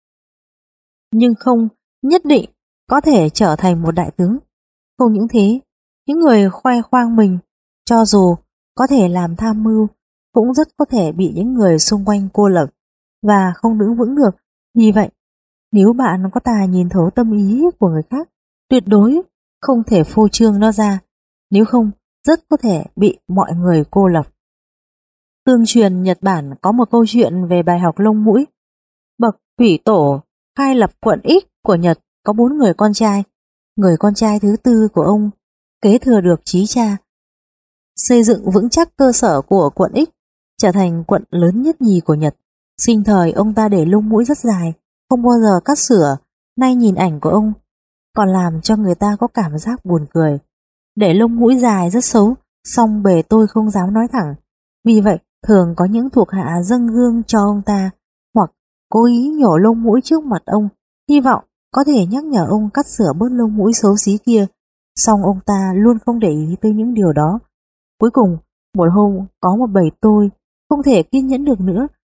nhưng không nhất định có thể trở thành một đại tướng. Không những thế, những người khoe khoang mình, cho dù có thể làm tham mưu, cũng rất có thể bị những người xung quanh cô lập và không đứng vững được. Vì vậy, nếu bạn có tài nhìn thấu tâm ý của người khác, tuyệt đối không thể phô trương nó ra, nếu không rất có thể bị mọi người cô lập. Tương truyền Nhật Bản có một câu chuyện về bài học lông mũi. Bậc thủy tổ khai lập quận X của Nhật có bốn người con trai. Người con trai thứ tư của ông kế thừa được chí cha, xây dựng vững chắc cơ sở của quận X, trở thành quận lớn nhất nhì của Nhật. Sinh thời ông ta để lông mũi rất dài, không bao giờ cắt sửa. Nay nhìn ảnh của ông còn làm cho người ta có cảm giác buồn cười. Để lông mũi dài rất xấu, song bề tôi không dám nói thẳng. Vì vậy thường có những thuộc hạ dâng gương cho ông ta, hoặc cố ý nhổ lông mũi trước mặt ông, hy vọng có thể nhắc nhở ông cắt sửa bớt lông mũi xấu xí kia. Song ông ta luôn không để ý tới những điều đó. Cuối cùng một hôm có một bầy tôi không thể kiên nhẫn được nữa,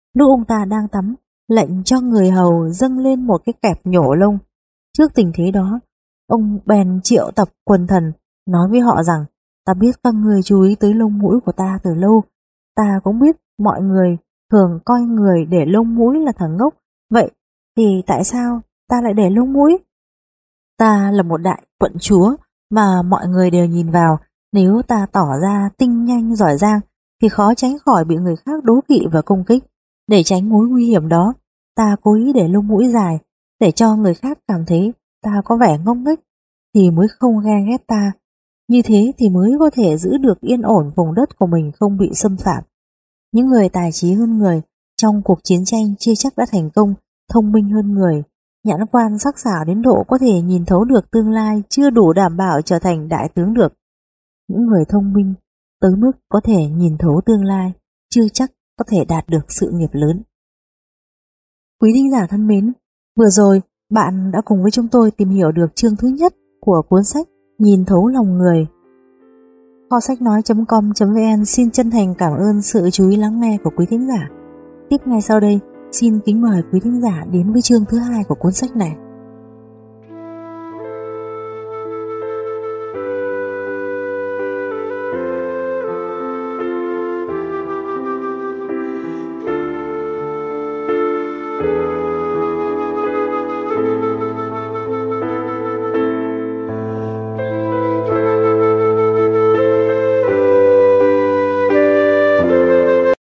Lúc ông ta đang tắm, lệnh cho người hầu dâng lên một cái kẹp nhổ lông. Trước tình thế đó, ông bèn triệu tập quần thần, nói với họ rằng: ta biết các người chú ý tới lông mũi của ta từ lâu. Ta cũng biết mọi người thường coi người để lông mũi là thằng ngốc. Vậy thì tại sao ta lại để lông mũi? Ta là một đại quận chúa mà mọi người đều nhìn vào. Nếu ta tỏ ra tinh nhanh giỏi giang thì khó tránh khỏi bị người khác đố kỵ và công kích. Để tránh mối nguy hiểm đó, ta cố ý để lông mũi dài, để cho người khác cảm thấy ta có vẻ ngông nghếch thì mới không ghen ghét ta. Như thế thì mới có thể giữ được yên ổn vùng đất của mình không bị xâm phạm. Những người tài trí hơn người trong cuộc chiến tranh chưa chắc đã thành công, thông minh hơn người, nhãn quan sắc sảo đến độ có thể nhìn thấu được tương lai chưa đủ đảm bảo trở thành đại tướng được. Những người thông minh tới mức có thể nhìn thấu tương lai chưa chắc có thể đạt được sự nghiệp lớn. Quý thính giả thân mến, vừa rồi bạn đã cùng với chúng tôi tìm hiểu được chương thứ nhất của cuốn sách Nhìn thấu lòng người. Kho sách nói chấm com chấm vn xin chân thành cảm ơn sự chú ý lắng nghe của quý thính giả. Tiếp ngay sau đây, xin kính mời quý thính giả đến với chương thứ hai của cuốn sách này.